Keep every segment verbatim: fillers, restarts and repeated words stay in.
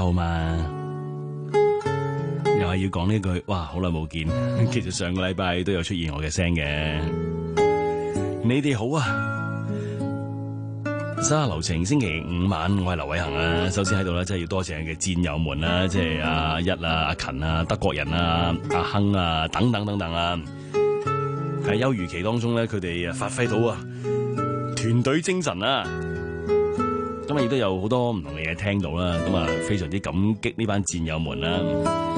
好嘛？又係要講呢句，哇，好耐冇見。其實上個禮拜都有出現我嘅聲嘅。你哋好啊！沙流情星期五晚，我係劉偉恒啊。首先喺度咧，真係要多謝嘅戰友們啦，即係阿一啊、阿勤啊、德國人啊、阿亨啊等等等等啊。喺休漁期當中咧，佢哋發揮到啊團隊精神啊。咁啊，亦都有好多唔同嘅嘢聽到啦。咁啊，非常之感激呢班戰友們啦。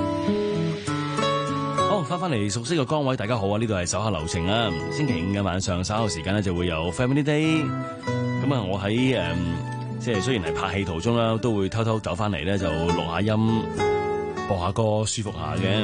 好，翻翻嚟熟悉嘅崗位，大家好啊！呢度係手下留情啊。星期五嘅晚上稍後時間咧，就會有 Family Day。咁啊，我喺誒、嗯，即係雖然係拍戲途中啦，都會偷偷走翻嚟咧，就錄下音，播下歌，舒服下嘅。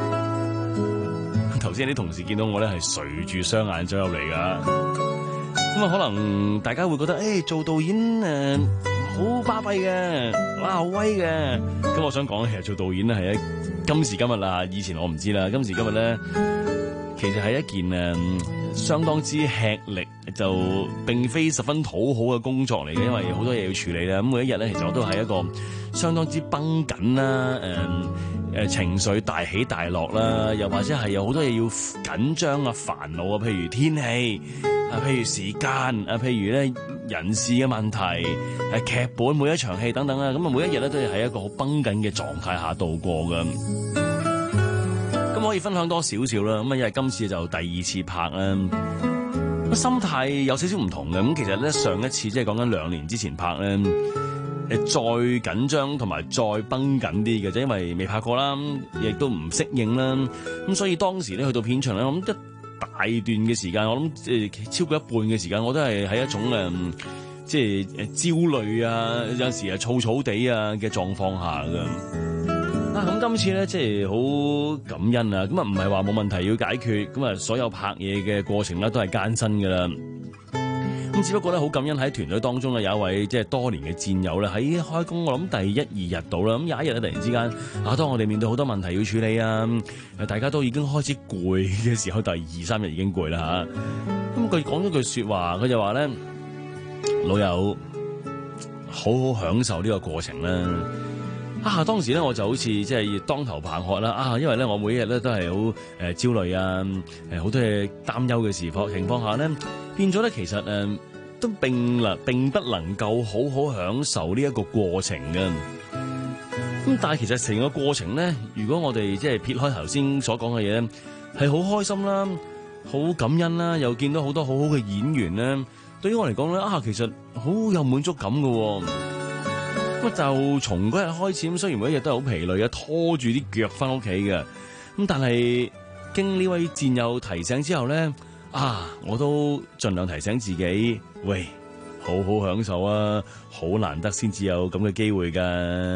頭先啲同事見到我咧，係垂住雙眼走入嚟噶。咁啊，可能大家會覺得，誒、欸，做導演誒，好巴閉嘅，哇，好威嘅。咁我想講，其實做導演咧係一今時今日啦，以前我唔知啦，今時今日咧，其實係一件誒、嗯、相當之吃力，就並非十分討好嘅工作嚟嘅，因為好多嘢要處理啦。咁每一日咧，其實我都係一個相當之繃緊啦，誒、嗯、誒情緒大起大落啦，又或者係有好多嘢要緊張啊、煩惱啊，譬如天氣啊，譬如時間啊，譬如咧人事嘅問題，係劇本每一場戲等等啦。咁啊，每一日咧都係喺一個好繃緊嘅狀態下度過㗎。咁可以分享多少少啦。咁啊，因為今次就第二次拍啦，咁心態有少少唔同嘅。咁其實咧，上一次即係講緊兩年之前拍咧，誒再緊張同埋再繃緊啲嘅啫，因為未拍過啦，亦都唔適應啦。咁所以當時咧去到片場咧，我諗一大段嘅時間，我諗即係超過一半嘅時間，我都係喺一種誒，即係誒焦慮啊，有陣時係燥燥地啊嘅狀況下㗎。啊，咁今次咧即係好感恩啊！咁啊唔係話冇問題要解決，咁啊所有拍嘢嘅過程咧都係艱辛噶啦。咁只不過咧好感恩喺團隊當中咧有一位即係多年嘅戰友咧喺開工我諗第一二日到啦，咁有一日咧突然之間啊，當我哋面對好多問題要處理啊，誒大家都已經開始攰嘅時候，第二三日已經攰啦吓。咁佢講咗句說話，佢就話咧，老友好好享受呢個過程啦。啊！當時咧我就好似即係當頭棒喝啦！啊，因為咧我每一日咧都係好誒焦慮啊，誒好多嘢擔憂嘅時況情況下咧，變咗咧其實誒、呃、都並能並不能夠好好享受呢一個過程嘅。咁但係其實成個過程咧，如果我哋即係撇開頭先所講嘅嘢咧，係好開心啦，好感恩啦，又見到好多好好嘅演員咧，對於我嚟講咧啊，其實好有滿足感嘅。咁就從嗰日開始，咁雖然每一日都係好疲累嘅，拖住啲腳翻屋企嘅，咁但係經呢位戰友提醒之後咧，啊，我都盡量提醒自己，喂，好好享受啊，好難得先至有咁嘅機會噶。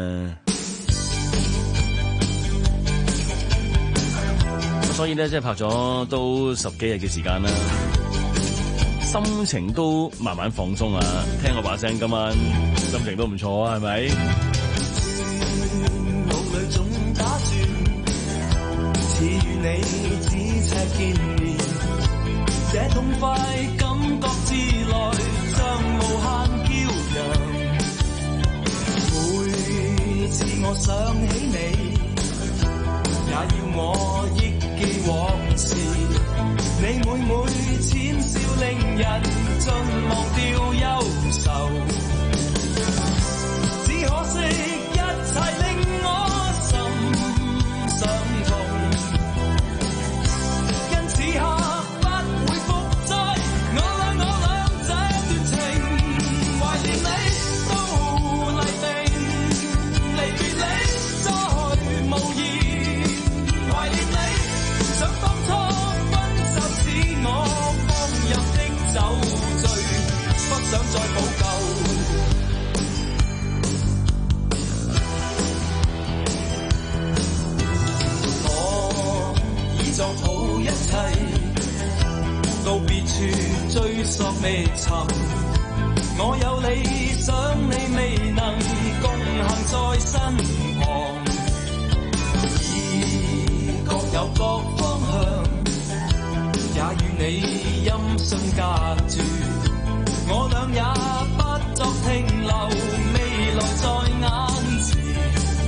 所以咧，即係拍咗都十幾日嘅時間啦。心情都慢慢放鬆啊！聽我把聲，今晚心情都唔錯啊，係咪？腦裏總打轉，似與你咫尺見面，這痛快感覺自來，像無限驕陽。每次我想起你，也要我憶記往事。你每每淺笑令人盡忘掉憂愁，只可惜一切令我心傷痛，因此刻不會復再我倆我倆這段情，懷念你都黎明，離別你再無言，懷念你想當初我放任的酒醉，不想再補救。我已作好一切，到別處追索未尋。我有理想，你未能共行在身旁，已各有各方向。也與你音訊隔絕，我倆也不作停留，未來在眼前。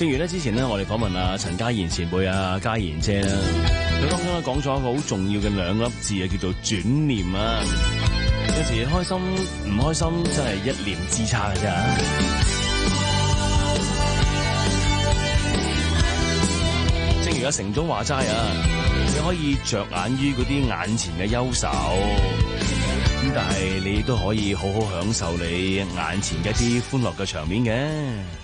正如咧之前咧，我哋訪問阿陳嘉賢前輩啊，嘉賢姐啦，佢當中咧講咗一個好重要嘅兩粒字啊，叫做轉念啊。有時開心唔開心真係一念之差嘅啫。正如阿成總話齋啊，你可以着眼於嗰啲眼前嘅憂愁，咁但係你都可以好好享受你眼前嘅一啲歡樂嘅場面嘅。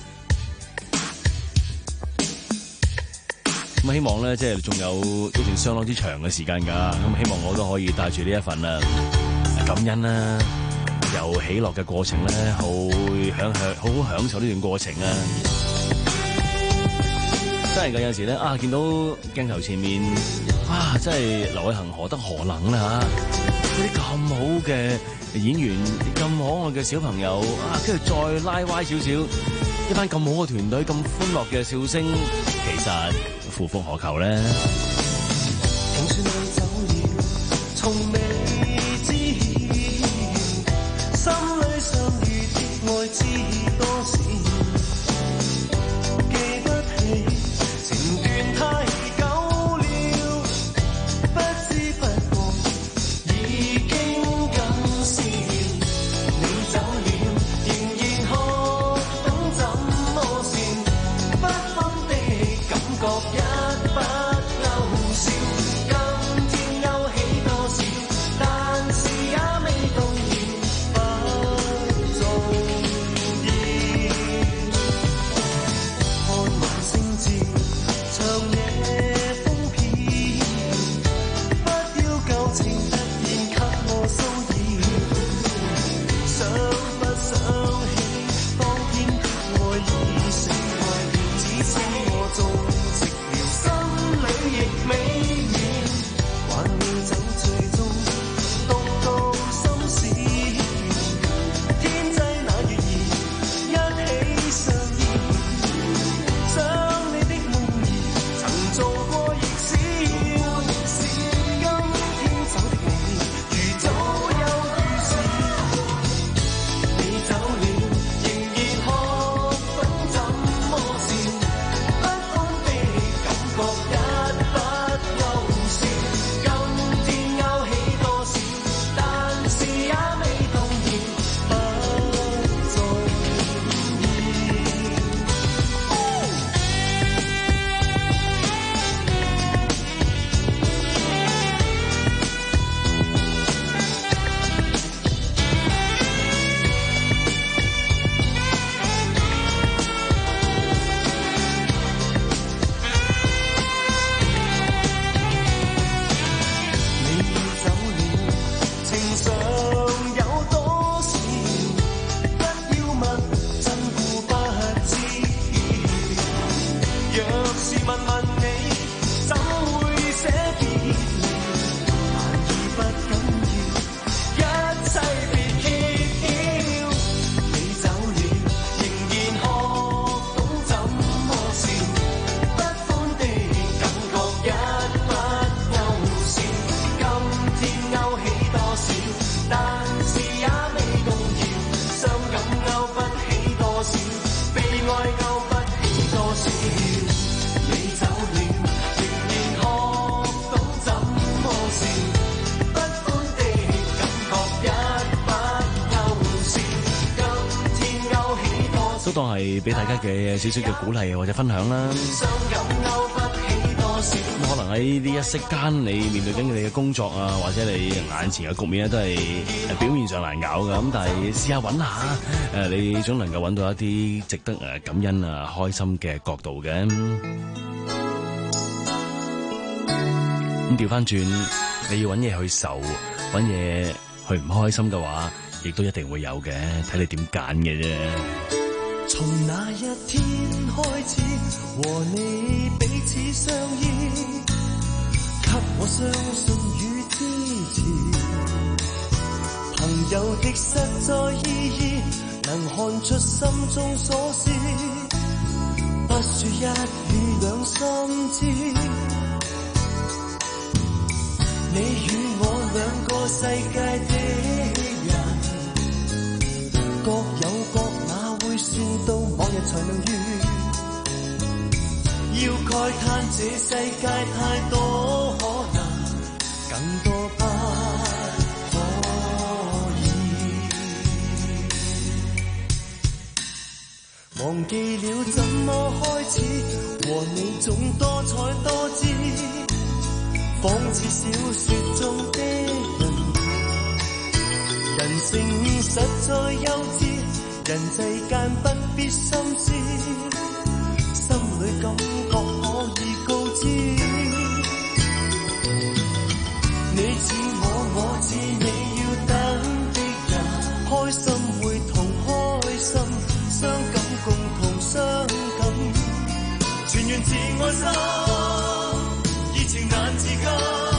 咁希望咧，即係仲有一段相當之長嘅時間㗎。咁希望我都可以帶住呢一份啊感恩啦，由喜樂嘅過程咧，好享享好好享受呢段過程啊！真係㗎，有時咧啊，見到鏡頭前面，哇！真係劉偉恒何德何能啦嚇！嗰啲咁好嘅演員，咁可愛嘅小朋友啊，跟住再拉歪少少，一班咁好嘅團隊，咁歡樂嘅笑聲，其實夫復何求咧？ 聽說你走了，從未知曉，心裏相遇的愛知多少？記不起情段太久了，不知不覺已經感笑。你走了，仍然學懂怎麼笑，不分的感覺一當係俾大家嘅少少嘅鼓勵或者分享啦。咁可能喺呢一息間，你面對緊你嘅工作啊，或者你眼前嘅局面咧，都係表面上難搞噶。咁但係試下揾下，誒，你總能夠揾到一啲值得誒感恩啊、開心嘅角度嘅。咁調翻轉，你要揾嘢去愁，揾嘢去唔開心嘅話，亦都一定會有嘅，睇你點揀嘅啫。 從那一天開始，和你彼此相依，給我相信與支持。朋友的實在意義，能看出心中所思，不說一語兩心知。你與我兩個世界的人，各有各那會算到某日才能遇。 要慨嘆這世界太多可能，更多不可以。忘記了怎麼開始，和你總多彩多姿，仿似小說中的人，人性實在幼稚，人世間不必心思，心裏感覺可以告知。你似我，我似你，要等的人，開心會同開心，傷感共同傷感，全源自愛心，熱情難自禁。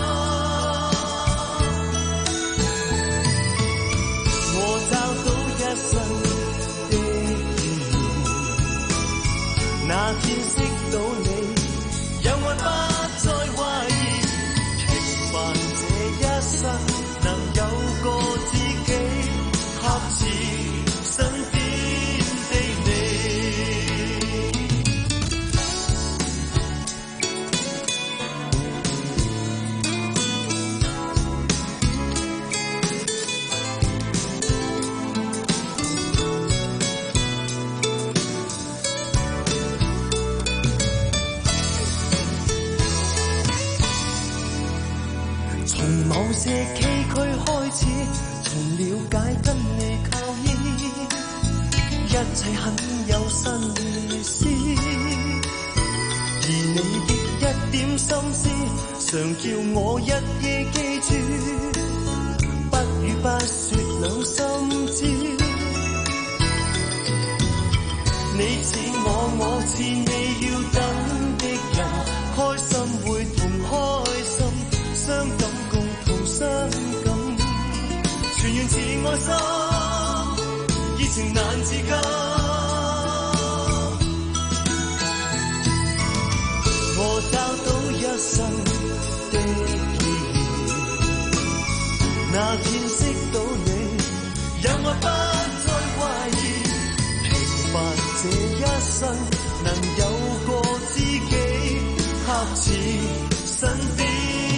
我找到一生的意義，那天識到你，讓我不再懷疑，平凡這一生能有個知己，恰似身邊的你。從某些崎嶇開始，從了解跟你靠依，一切很有新意思。而你的一點心思，常叫我一夜記住，不語不說兩心知。你似我，我似你，要等的人，開心會同開心，傷感共同傷感，全源自愛心，熱情難自禁。我找到一生的意義，那天識到你，讓我不再懷疑，平凡這一生能有個知己，恰似身邊。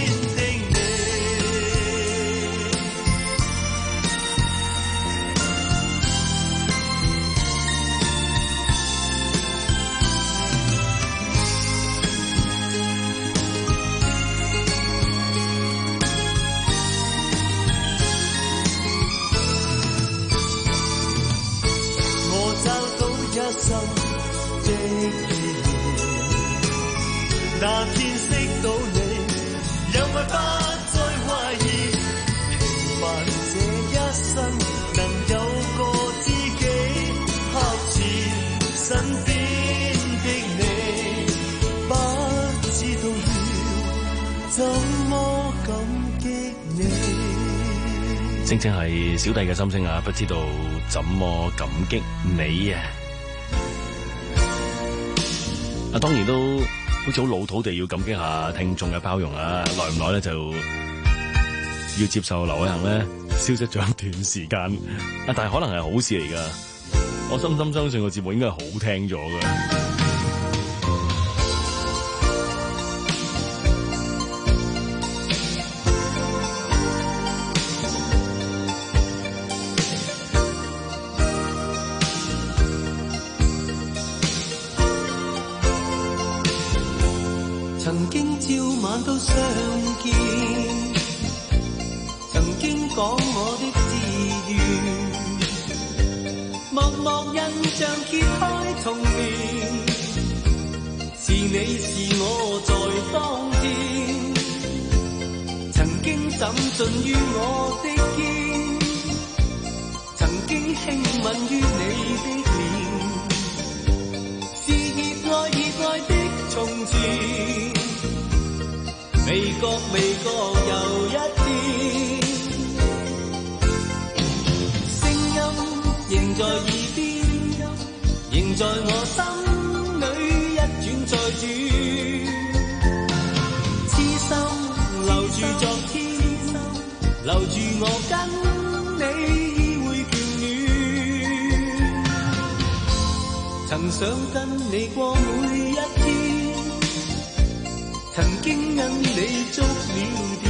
那天識到你，讓我不再懷疑，平凡這一生能有個知己，恰似身邊的你，不知道要怎麼感激你。 正正係小弟嘅心聲啊，不知道怎麼感激你啊！啊，當然都好似好老土地要感激下聽眾嘅包容啊！耐唔耐咧就要接受劉偉恒咧消失咗一段時間啊，但係可能係好事嚟噶，我深深相信個節目應該係好聽咗噶。 曾經朝晚都相見，曾經講我的志願，默默印象揭開重面，是你是我在當天，曾經枕進於我的肩，曾經輕吻於你的臉，是熱愛熱愛的從前，未覺未覺又一天，聲音仍在耳邊，仍在我心裏一轉再轉，痴心留住昨天，留住我跟你會眷戀，曾想跟你過每一天， 曾經因你觸了電，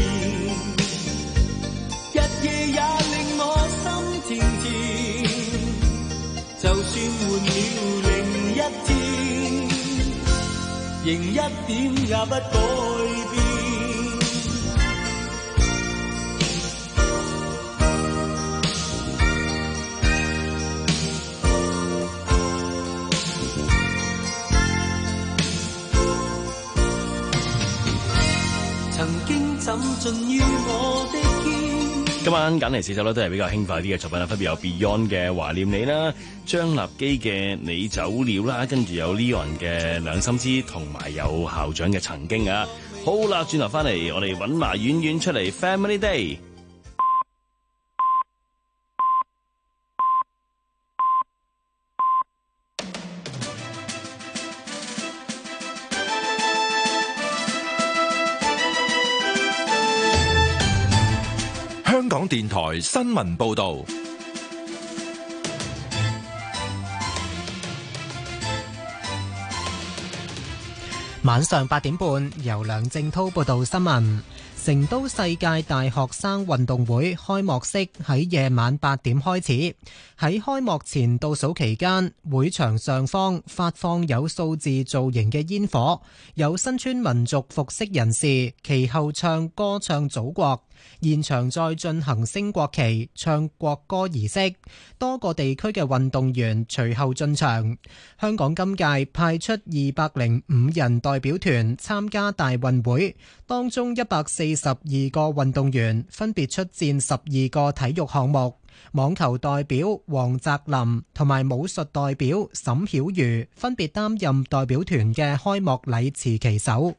日夜也令我心甜甜，就算換了另一天，仍一點也不改變。曾經枕進於我的肩。 今晚揀嚟四首咧都係比較輕快啲嘅作品啦，分別有 Beyond 嘅懷念你啦，張立基嘅你走了啦，跟住有 Leon 嘅兩心知，同埋有校長嘅曾經啊。好啦，轉頭翻嚟，我哋揾埋婉婉出嚟 Family Day。 香港電台新聞報道， 晚上八點半，由梁正濤報道新聞。成都世界大學生運動會開幕式喺夜晚八點開始。喺開幕前倒數期間，會場上方發放有數字造型嘅煙火，有身穿民族服飾人士其後唱歌唱祖國。現場再進行升國旗、唱國歌儀式，多個地區嘅運動員隨後進場。香港今屆派出二百零五人代表團參加大運會，當中一百四十二個運動員分別出戰十二個體育項目。網球代表黃澤林同埋武術代表沈曉瑜分別擔任代表團嘅開幕禮持旗手。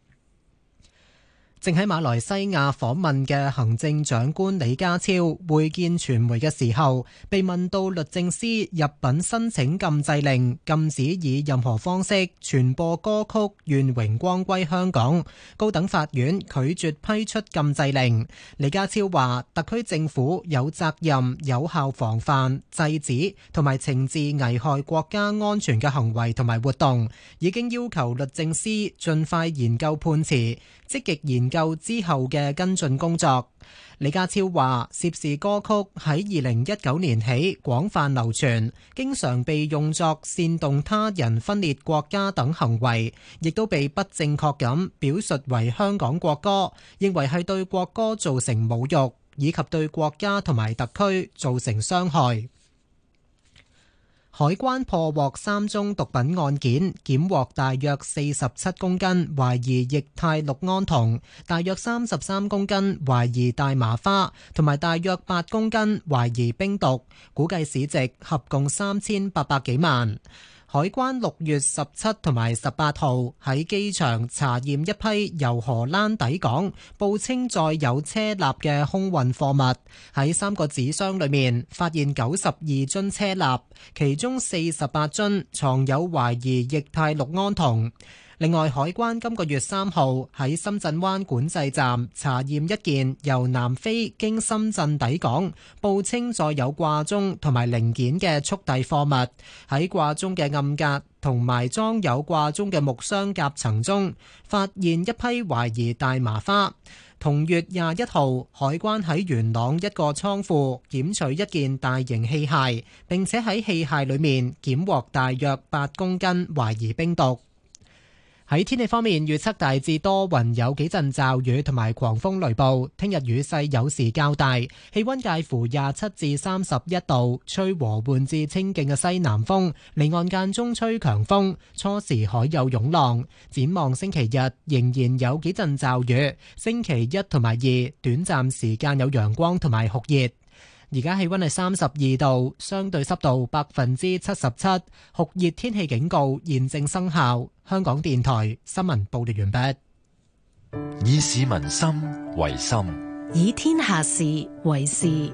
正喺馬來西亞訪問嘅行政長官李家超會見傳媒嘅時候，被問到律政司入稟申請禁制令，禁止以任何方式傳播歌曲《願榮光歸香港》，高等法院拒絕批出禁制令。李家超話，特區政府有責任有效防範、制止同埋懲治危害國家安全嘅行為同埋活動，已經要求律政司盡快研究判詞，積極研究之後嘅跟進工作。李家超話，涉事歌曲喺二零一九年起廣泛流傳，經常被用作煽動他人分裂國家等行為，亦都被不正確咁表述為香港國歌，認為係對國歌造成侮辱，以及對國家同埋特區造成傷害。海關破獲三宗毒品案件，檢獲大約四十七公斤懷疑液態氯胺酮，大約三十三公斤懷疑大麻花，同埋大約八公斤懷疑冰毒，估計市值合共三千八百幾萬。海關六月十七同埋十八號喺機場查驗一批由荷蘭抵港，報稱載有車蠟嘅空運貨物，喺三個紙箱裏面發現九十二樽車蠟，其中四十八樽藏有懷疑液態氯胺酮。另外，海關今個月三號喺深圳灣管制站查驗一件由南非經深圳抵港，報稱載有掛鐘同埋零件嘅速遞貨物，喺掛鐘嘅暗格同埋裝有掛鐘嘅木箱夾層中，發現一批懷疑大麻花。同月廿一號，海關喺元朗一個倉庫檢取一件大型器械，並且喺器械裏面檢獲大約八公斤懷疑冰毒。喺天氣方面，預測大致多雲，有幾陣驟雨同埋狂風雷暴。聽日雨勢有時較大，氣溫介乎廿七至三十一度，吹和緩至清勁嘅西南風，離岸間中吹強風，初時海有湧浪。展望星期日仍然有幾陣驟雨，星期一同埋二短暫時間有陽光同埋酷熱。而家氣溫係三十二度，相對濕度百分之七十七，酷熱天氣警告現正生效。香港電台新聞報道完畢。 以市民心為心， 以天下事為事。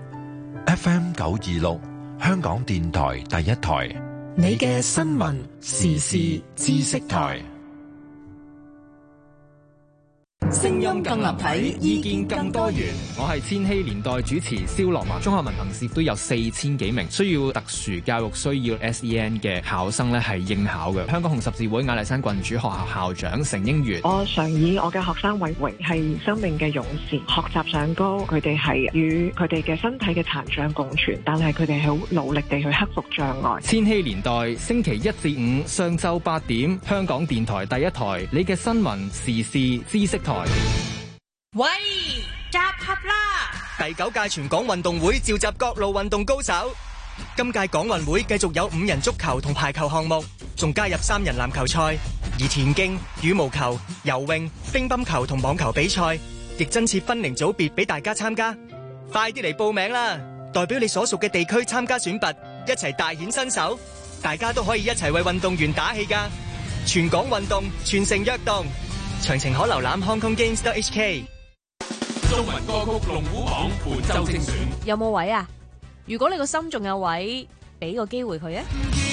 F M 九二六，香港電台第一台， 你嘅新聞時事知識台。 聲音更立體，意見更多元。 我係千禧年代主持蕭樂文。中學文憑試都有四千幾名需要特殊教育需要 S E N 嘅考生咧係應考嘅。香港紅十字會雅麗珊郡主學校校長成英元， 我常以我嘅學生為榮，係生命嘅勇士。學習上高，佢哋係與佢哋嘅身體嘅殘障共存，但係佢哋係好努力地去克服障礙。 千禧年代星期一至五上晝八點，香港電台第一台，你嘅新聞時事知識台。 喂，集合啦！ 第九屆全港運動會召集各路運動高手。今屆港運會繼續有五人足球同排球項目，仲加入三人籃球賽，而田徑、羽毛球、游泳、乒乓球同網球比賽亦增設分齡組別俾大家參加。快啲嚟報名啦！代表你所屬嘅地區參加選拔，一齊大顯身手。大家都可以一齊為運動員打氣㗎。全港運動，全城躍動。詳情可瀏覽 Hong Kong Games dot H K。 中文歌曲龍虎榜本周精選， 有冇位啊？如果你個心仲有位，俾個機會佢啊！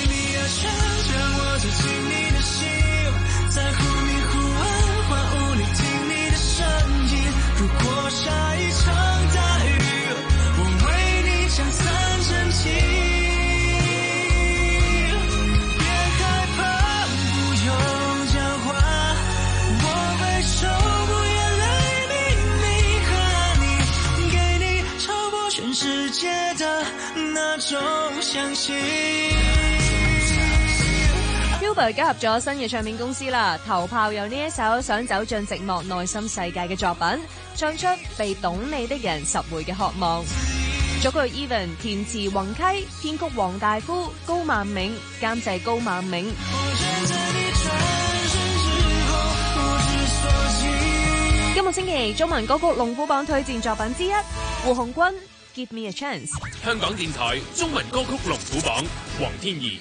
世界的那種相信。 Uber 加入咗新嘅唱片公司啦，頭炮有呢一首想走進寂寞內心世界嘅作品，唱出被懂你的人十回嘅渴望。作曲 Even， 填詞宏溪，編曲黃大夫、高萬銘，監製高萬銘。今個星期中文歌曲龍虎榜推薦作品之一，胡鴻鈞。Give me a chance。 香港電台中文歌曲龍虎榜，黃天怡。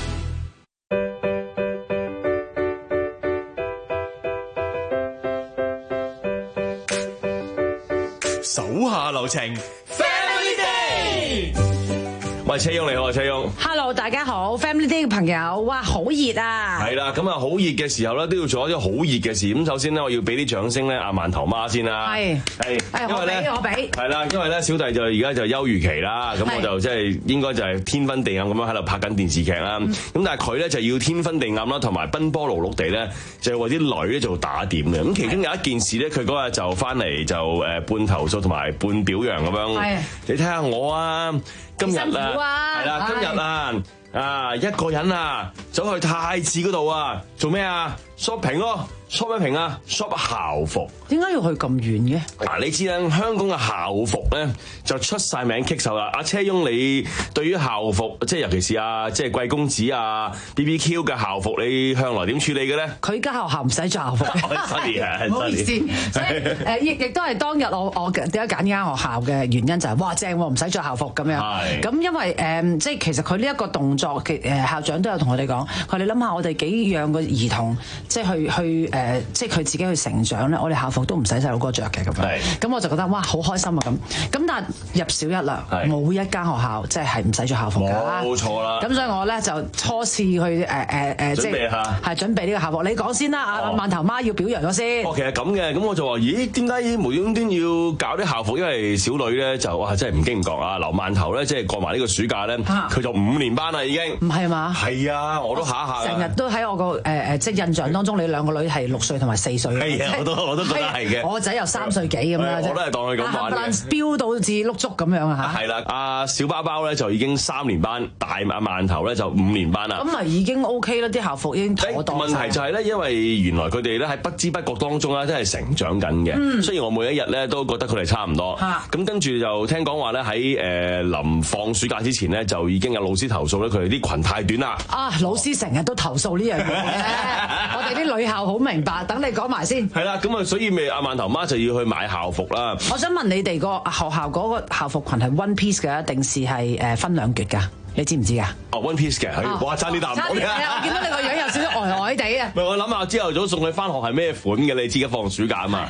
手下留情 ，Family Day。喂，車翁你好啊，車翁。 Hello， 大家好 ，Family Day 嘅朋友，哇，好熱啊！ 係啦，咁啊，好熱嘅時候咧，都要做一啲好熱嘅事。咁首先咧，我要俾啲掌聲咧，阿饅頭媽先啦。係係，因為咧， 我俾係啦，因為咧，小弟就而家就休漁期啦，咁我就即係應該就係天昏地暗咁樣喺度拍緊電視劇啦。咁、嗯、但係佢咧就要天昏地暗啦，同埋奔波勞碌地咧，就係為啲女咧做打點嘅。咁其中有一件事咧，佢嗰日就翻嚟就誒半投訴同埋半表揚咁樣。你睇下我啊！今日啊，係啦，今日啊，啊一個人啊，走去太子嗰度啊，做咩啊 ？shopping 咯 ，shop 咩平啊 ？shop 校服。 點解要去咁遠嘅？ 嗱，你知啦，香港嘅校服咧就出晒名棘手啦。阿車翁，你對於校服，即係尤其是啊，即係貴公子啊 B B Q 嘅校服，你向來點處理嘅咧？ 佢間學校唔使着校服。 sorry 啊， 唔好意思。所以誒，亦亦都係當日我我點解揀呢間學校嘅原因就係、是，哇正喎，唔使着校服咁樣。係。咁因為誒、呃，即係其實佢呢一個動作嘅誒校長都有同我哋講，佢哋諗下我哋幾讓個兒童即係去去誒、呃，即係佢自己去成長咧，我哋校服都唔使細路哥着嘅咁樣。咁我就覺得哇，好開心啊咁。咁但係入小一啦，冇一間學校即係係唔使着校服㗎。 冇錯啦。咁所以我咧就初試去誒誒誒，即係係準備呢個校服。你講先啦，阿、哦、饅頭媽要表揚咗先。 哦，其實咁嘅，咁我就話，咦，點解無端端要搞啲校服？因為小女咧就哇，真係唔經唔覺啊！劉饅頭咧，即係過埋呢個暑假咧，佢、啊、就五年班啦已經。唔係嘛？係啊，我都下一下。成日都喺我個誒誒，即係印象當中，你兩個女係六歲同埋四歲。係啊，我都我都覺得係嘅。我個仔又三歲幾咁樣。我都係當佢咁玩嘅。飆到似碌竹咁樣啊嚇！係啦，阿小包包咧就已經三年班，大阿饅頭咧就五年班啦。咁咪已經 OK 啦，啲校服已經妥當。問題就係咧，因為原來佢哋咧喺不知不覺當中咧，真係成長緊嘅。嗯。雖然我每一日咧都覺得佢哋差唔多。嚇。咁跟住就聽講話咧，喺誒臨放暑假之前咧，就已經有老師投訴咧，佢哋啲裙太短啦。啊！老師成日都投訴呢樣嘢。我哋啲女校好明白，等你講埋先。係啦，咁啊，所以咪阿饅頭媽就要去買校服啦。我想問你哋個學校嗰個校服裙係 one piece 嘅，定是係誒分兩橛㗎？你知唔知㗎？哦 one piece 嘅，哇爭啲答唔到嘅。我見到你個樣有少少呆呆地啊。唔係，我諗下朝頭早送佢翻學係咩款嘅？你知而家放暑假啊嘛。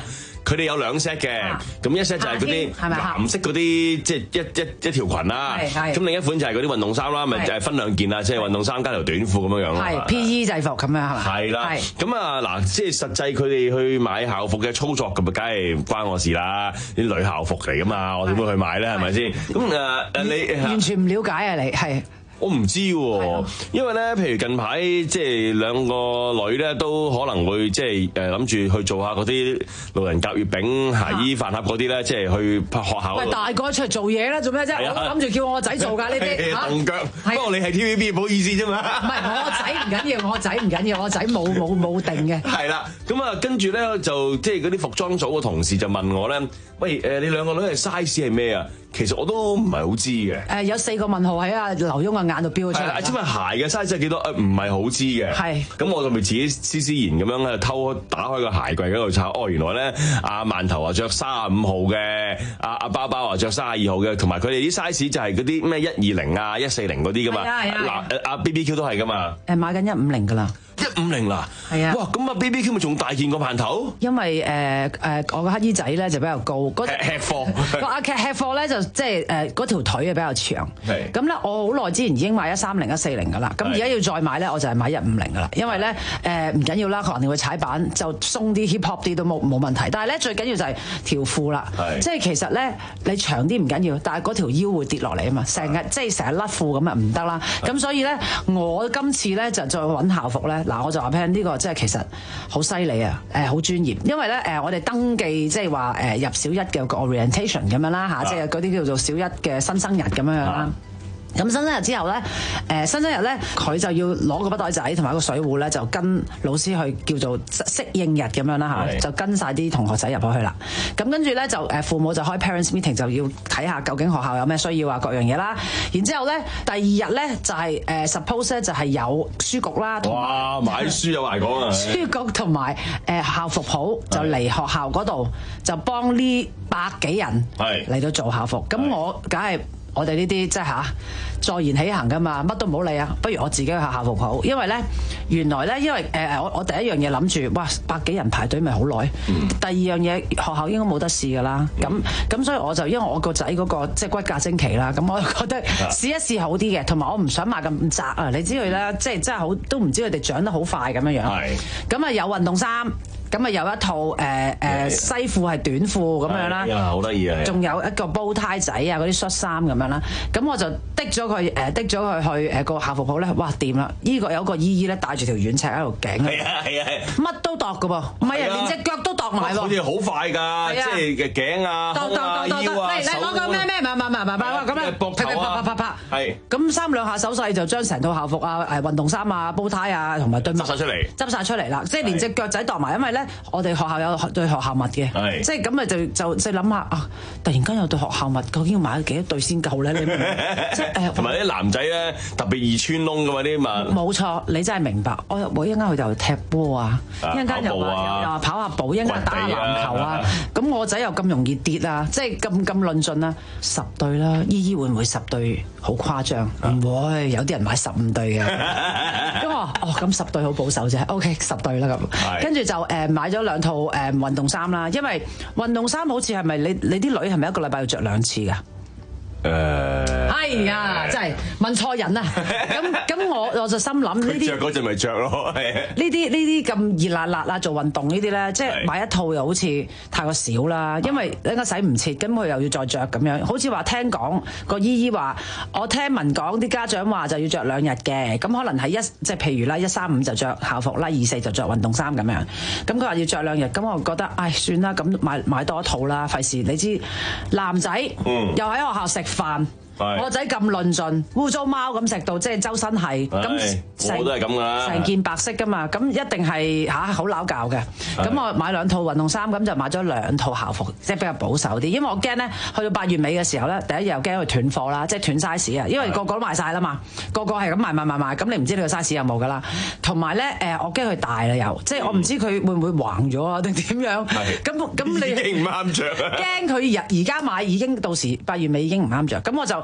佢哋有兩 set 嘅，咁一 set 就係嗰啲藍色嗰啲，即係一一一條裙啦。咁另一款就係嗰啲運動衫啦，咪就係分兩件啦，即係運動衫加條短褲咁樣樣咯。 係 P E 制服咁樣係嘛？ 係啦。咁啊嗱，即係實際佢哋去買校服嘅操作咁啊，梗係唔關我事啦。啲女校服嚟噶嘛，我點會去買咧？係咪先？咁誒誒你完全唔了解啊！你係。 我唔知喎，因為咧，譬如近排即係兩個女咧，都可能會即係誒諗住去做下嗰啲路人甲、月餅、鞋衣飯盒嗰啲咧，即係去學校。 喂，大個出嚟做嘢啦，做咩啫？我諗住叫我仔做㗎呢啲嚇。 動腳，不過你係 T V B，唔好意思啫嘛。 唔係，我仔唔緊要，我仔唔緊要，我仔冇冇冇定嘅。 係啦，咁啊，跟住咧就即係嗰啲服裝組嘅同事就問我咧，喂誒，你兩個女嘅 size 係咩啊？其實我都唔係好知嘅。誒有四個問號喺阿劉墉嘅眼度標出嚟。 因為鞋嘅 size 係幾多？誒唔係好知嘅。係。咁我就咪自己斯斯然咁樣喺度偷打開個鞋櫃嗰度查。哦，原來咧阿饅頭話着三十五號嘅，阿阿包包話着三十二號嘅，同埋佢哋啲 size 就係嗰啲咩一二零啊、一四零嗰啲噶嘛。係啊係啊。嗱阿 B B Q 都係噶嘛。誒買緊一五零噶啦。一五零啦，係啊，哇！咁啊 B B Q 咪仲大件個盼頭？因為誒誒、呃呃、我個乞衣仔咧就比較高，嗰吃貨個阿劇吃貨咧就即係誒嗰條腿啊比較長，係咁咧我好耐之前已經買一三零一四零噶啦，咁而家要再買咧我就係買一五零噶啦，因為咧誒唔緊要啦，可能你會踩板就鬆啲 hip hop 啲都冇冇問題，但係咧最緊要就係條褲啦，即係其實咧你長啲唔緊要，但係嗰條腰會跌落嚟啊嘛，成日即係成日甩褲咁啊唔得啦，咁所以咧我今次咧就再揾校服咧。嗱，我就話俾你呢個即係其實好犀利啊！誒，好專業，因為咧誒，我哋登記即係話誒入小一嘅個 orientation 咁樣啦嚇，即係嗰啲叫做小一嘅新生日咁樣樣啦。咁新生日之後咧，誒新生日咧，佢就要攞個筆袋仔同埋個水壺咧，就跟老師去叫做適應日咁樣啦嚇，就跟晒啲同學仔入咗去啦。咁跟住咧就誒父母就開 parents meeting 就要睇下究竟學校有咩需要啊各樣嘢啦。然之後咧第二日咧就係誒 suppose 咧就係有書局啦。哇！買書有埋講啊！書局同埋誒校服鋪就嚟學校嗰度就幫呢百幾人嚟到做校服。咁我梗係。我哋呢啲即係嚇坐言起行噶嘛，乜都唔好理啊！不如我自己去校服鋪，因為咧原來咧，因為誒、呃、我我第一樣嘢諗住，哇百幾人排隊咪好耐。嗯、第二樣嘢學校應該冇得試噶啦，咁咁、嗯、所以我就因為我個仔嗰個即係骨骼精奇啦，咁我覺得試一試好啲嘅，同埋我唔想買咁窄啊！你知佢咧，即係真係好都唔知佢哋長得好快咁樣樣。係咁啊，有運動衫。咁啊有一套誒誒、呃、西褲係短褲咁樣啦，好得意啊！仲有一個煲呔仔啊，嗰啲恤衫咁樣啦。咁我就滴咗佢誒，滴咗佢去誒個校服鋪咧，哇掂啦！依、這個有個姨姨咧帶住條軟尺喺度頸，係啊係啊係，乜都度㗎噃，唔係啊，連隻腳都度埋喎。好似好快㗎，即係嘅頸啊、胸啊、腰啊、嚟嚟攞個咩咩，唔唔唔唔唔咁樣，膊頭啊，啪啪啪啪，係。咁三兩下手勢就將成套校服啊、誒運動衫啊、煲呔啊同埋對襪執曬出嚟，執曬出嚟啦！即係連隻腳仔度埋，因為咧我哋學校有對學校襪嘅，即係咁咪就就即係諗下啊！突然間有對學校襪，究竟要買幾多對先夠咧？你明唔明？即係誒，同埋啲男仔咧特別易穿窿㗎嘛啲襪。冇錯，你真係明白。我我一陣間佢就踢波啊，一陣間又話又話跑下步，一陣間打下籃球啊。咁我仔又咁容易跌啊，即係咁咁論盡啊，十對啦。姨姨會唔會十對好誇張？唔會，有啲人買十五對嘅。咁我哦咁十對好保守啫。O K， 十對啦咁。跟住就誒買咗兩套誒運動衫啦，因為運動衫好似係咪你你啲女係咪一個禮拜要着兩次㗎？誒，哎呀，真係問錯人啊！咁咁我我就心諗呢啲着嗰陣咪着咯，係呢啲呢啲咁熱辣辣啊，做運動呢啲咧，即係買一套又好似太過少啦，因為應該洗唔切，咁佢又要再着咁樣，好似話聽講個姨姨話，我聽聞講啲家長話就要着兩日嘅，咁可能係一即係譬如啦，一三五就着校服啦，二四就着運動衫咁樣，咁佢話要着兩日，咁我覺得唉算啦，咁買買多一套啦，費事你知男仔又喺學校食飯。我仔咁論盡，污糟貓咁食到，即係周身係，咁我都係咁噶，成件白色噶嘛，咁一定係嚇好撈教嘅。咁我買兩套運動衫，咁就買咗兩套校服，即係比較保守啲，因為我驚咧，去到八月尾嘅時候咧，第一日又驚佢斷貨啦，即係斷 size 啊，因為個個都賣晒啦嘛，個個係咁賣賣賣賣，咁你唔知你個 size 有冇噶啦。同埋咧誒，我驚佢大啦又，即係我唔知佢會唔會橫咗啊定點樣？咁咁你已經唔啱着啊！驚佢而而家買已經到時八月尾已經唔啱着，咁我就。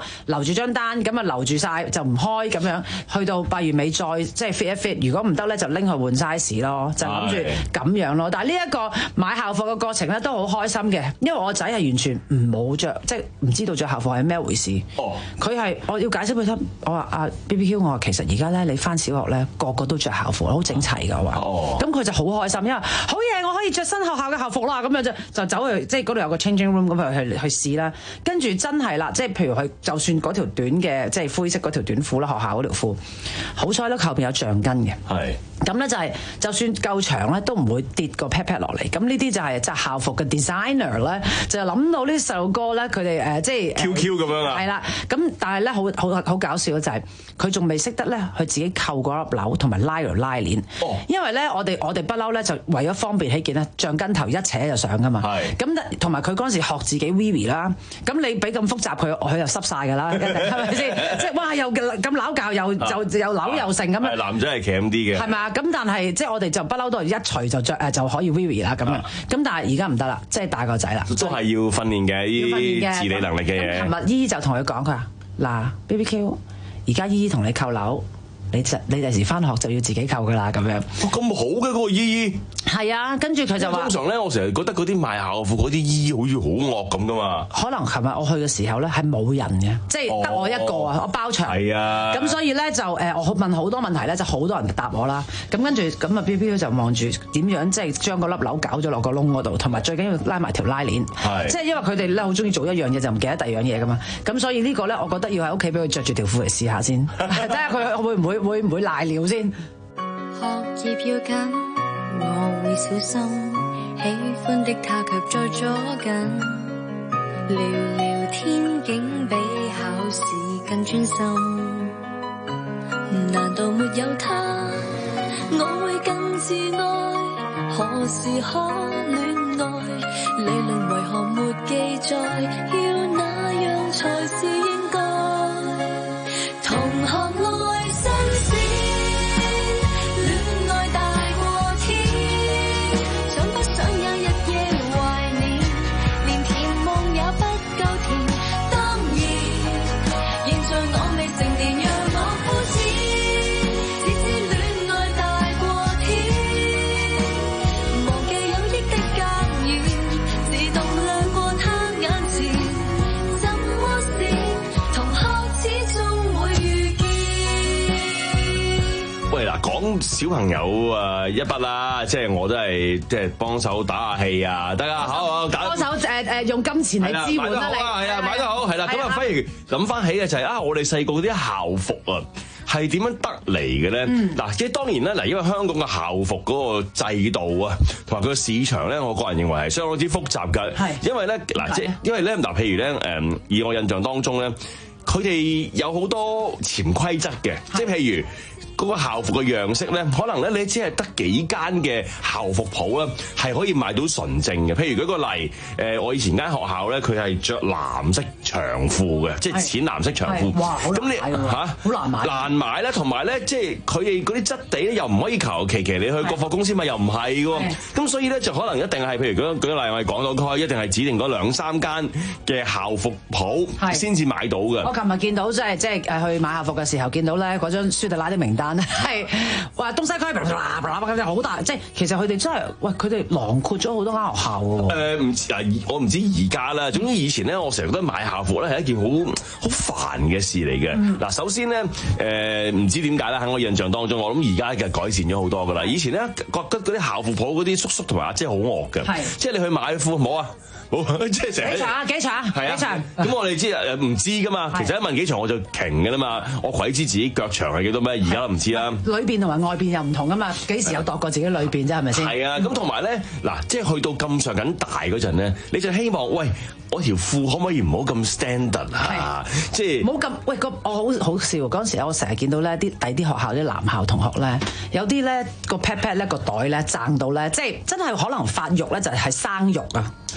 留住張單，咁啊留住晒就唔開咁樣，去到八月尾再即係 fit 一 fit，如果唔得咧就拎去換 size 咯，就諗住咁樣咯。但係呢一個買校服嘅過程咧都好開心嘅，因為我仔係完全唔冇着，即係唔知道着校服係咩回事。哦，佢係我要解釋俾佢聽，我話阿 B B Q， 我話其實而家咧你翻小學咧個個都着校服，好整齊㗎。我話，咁佢就好開心，因為好嘢，我可以着新學校嘅校服啦，咁樣就就走去即係嗰度有個 changing room 咁去去去試啦。跟住真係啦，即係譬如佢就算嗰條短嘅即係灰色嗰條短褲啦，學校嗰條褲，好彩咧後邊有橡筋嘅。係。咁咧就係就算夠長咧，都唔會跌個 pat pat 落嚟。咁呢啲就係即係校服嘅 designer 咧，就諗到呢細路哥咧，佢哋誒即係 Q Q 咁樣啊。係啦，咁但係咧好好好搞笑嘅就係佢仲未識得咧，佢自己扣嗰粒紐同埋拉條拉鏈。哦。因為咧，我哋我哋不嬲咧，就為咗方便起見咧，橡筋頭一扯就上噶嘛。係。咁同埋佢嗰陣時學自己 weave 啦，咁你俾咁複雜佢，佢又濕晒㗎啦，係咪先？即係哇，又咁扭教，又就又扭又成咁樣。 男仔係鉗啲嘅。係咪啊？咁但係即係我哋就不嬲都係一除就着誒就可以 weave 啦咁樣。咁但係而家唔得啦，即係大個仔啦。 都係要訓練嘅呢啲自理能力嘅嘢。 琴日姨姨就同佢講，佢話嗱 B B Q， 而家姨姨同你扣紐。你就你第時翻學就要自己扣噶啦，咁樣。 咁好嘅嗰個姨姨。 係啊，跟住佢就話。通常咧，我成日覺得嗰啲賣校服嗰啲姨姨好似好惡咁噶嘛。 可能琴日我去嘅時候咧係冇人嘅，即係得我一個啊，我包場。係啊。咁所以咧就誒，我問好多問題咧，就好多人答我啦。咁跟住咁啊 B B 就望住點樣即係將個粒紐搞咗落個窿嗰度，同埋最緊要拉埋條拉鏈。係。即係因為佢哋咧好中意做一樣嘢就唔記得第二樣嘢噶嘛。咁所以呢個咧，我覺得要喺屋企俾佢着住條褲嚟試下先，睇下佢會唔會。會唔會賴尿先？ 學業要緊，我會小心。喜歡的他卻在左近，聊聊天竟比考試更專心。難道沒有他，我會更自愛？何時可戀愛？理論為何沒記載？要那樣才是應該？同學內新鮮，戀愛大過天，想不想有日夜懷念，連甜夢也不夠甜。當然，現在我未成年，讓我膚淺，只知戀愛大過天，忘記有益的格言，自動亮過他眼前。怎麼是同學始終會遇見？ 喂嗱，講小朋友誒一筆啦，即係我都係即係幫手打下氣啊！大家好好打幫手誒誒用金錢嚟支援啦，你係啊，買得好係啦。咁啊，不如諗翻起嘅就係啊，我哋細個啲校服啊，係點樣得嚟嘅咧？嗱，即係當然咧，嗱，因為香港嘅校服嗰個制度啊，同埋佢個市場咧，我個人認為係相當之複雜㗎。係，因為咧嗱，即係因為咧嗱，譬如咧誒，以我印象當中咧，佢哋有好多潛規則嘅，即係譬如。嗰個校服嘅樣式咧，可能咧你只係得幾間嘅校服鋪咧，係可以買到純正嘅。譬如舉個例，誒我以前間學校咧，佢係着藍色長褲嘅，即係淺藍色長褲。哇！咁你嚇好難買，難買咧，同埋咧，即係佢哋嗰啲質地咧，又唔可以求求其其你去國貨公司買，又唔係嘅喎。咁所以咧，就可能一定係譬如舉舉個例，我哋講到開，一定係指定嗰兩三間嘅校服鋪先至買到嘅。 我琴日見到即係即係誒去買校服嘅時候，見到咧嗰張舒特拉的名單。係話東西區，咁就好大，即係其實佢哋真係，喂佢哋囊括咗好多間學校喎。 誒唔知啊，我唔知而家啦。總之以前咧，我成日覺得買校服咧係一件好好煩嘅事嚟嘅。嗱、嗯，首先咧誒唔知點解咧，喺我印象當中，我諗而家嘅改善咗好多噶啦。以前咧覺得嗰啲校服鋪嗰啲叔叔同埋阿姐好惡嘅，即係你去買褲冇啊。即係成日幾長啊？幾長？係啊，幾長？ 咁我哋知誒唔知噶嘛？其實一問幾長我就停嘅啦嘛。我鬼知自己腳長係幾多咩？而家都唔知啦。 裏邊同埋外邊又唔同噶嘛？幾時有度過自己裏邊啫？係咪先？ 係啊。咁同埋咧，嗱，即係去到咁上緊大嗰陣咧，你就希望喂，我條褲可唔可以唔好咁 standard 啊？即係冇咁喂個我好好笑嗰陣時，我成日見到咧啲第啲學校啲男校同學咧，有啲咧個 pat pat 咧個袋咧撐到咧，即係真係可能發育咧就係生肉啊！ 係。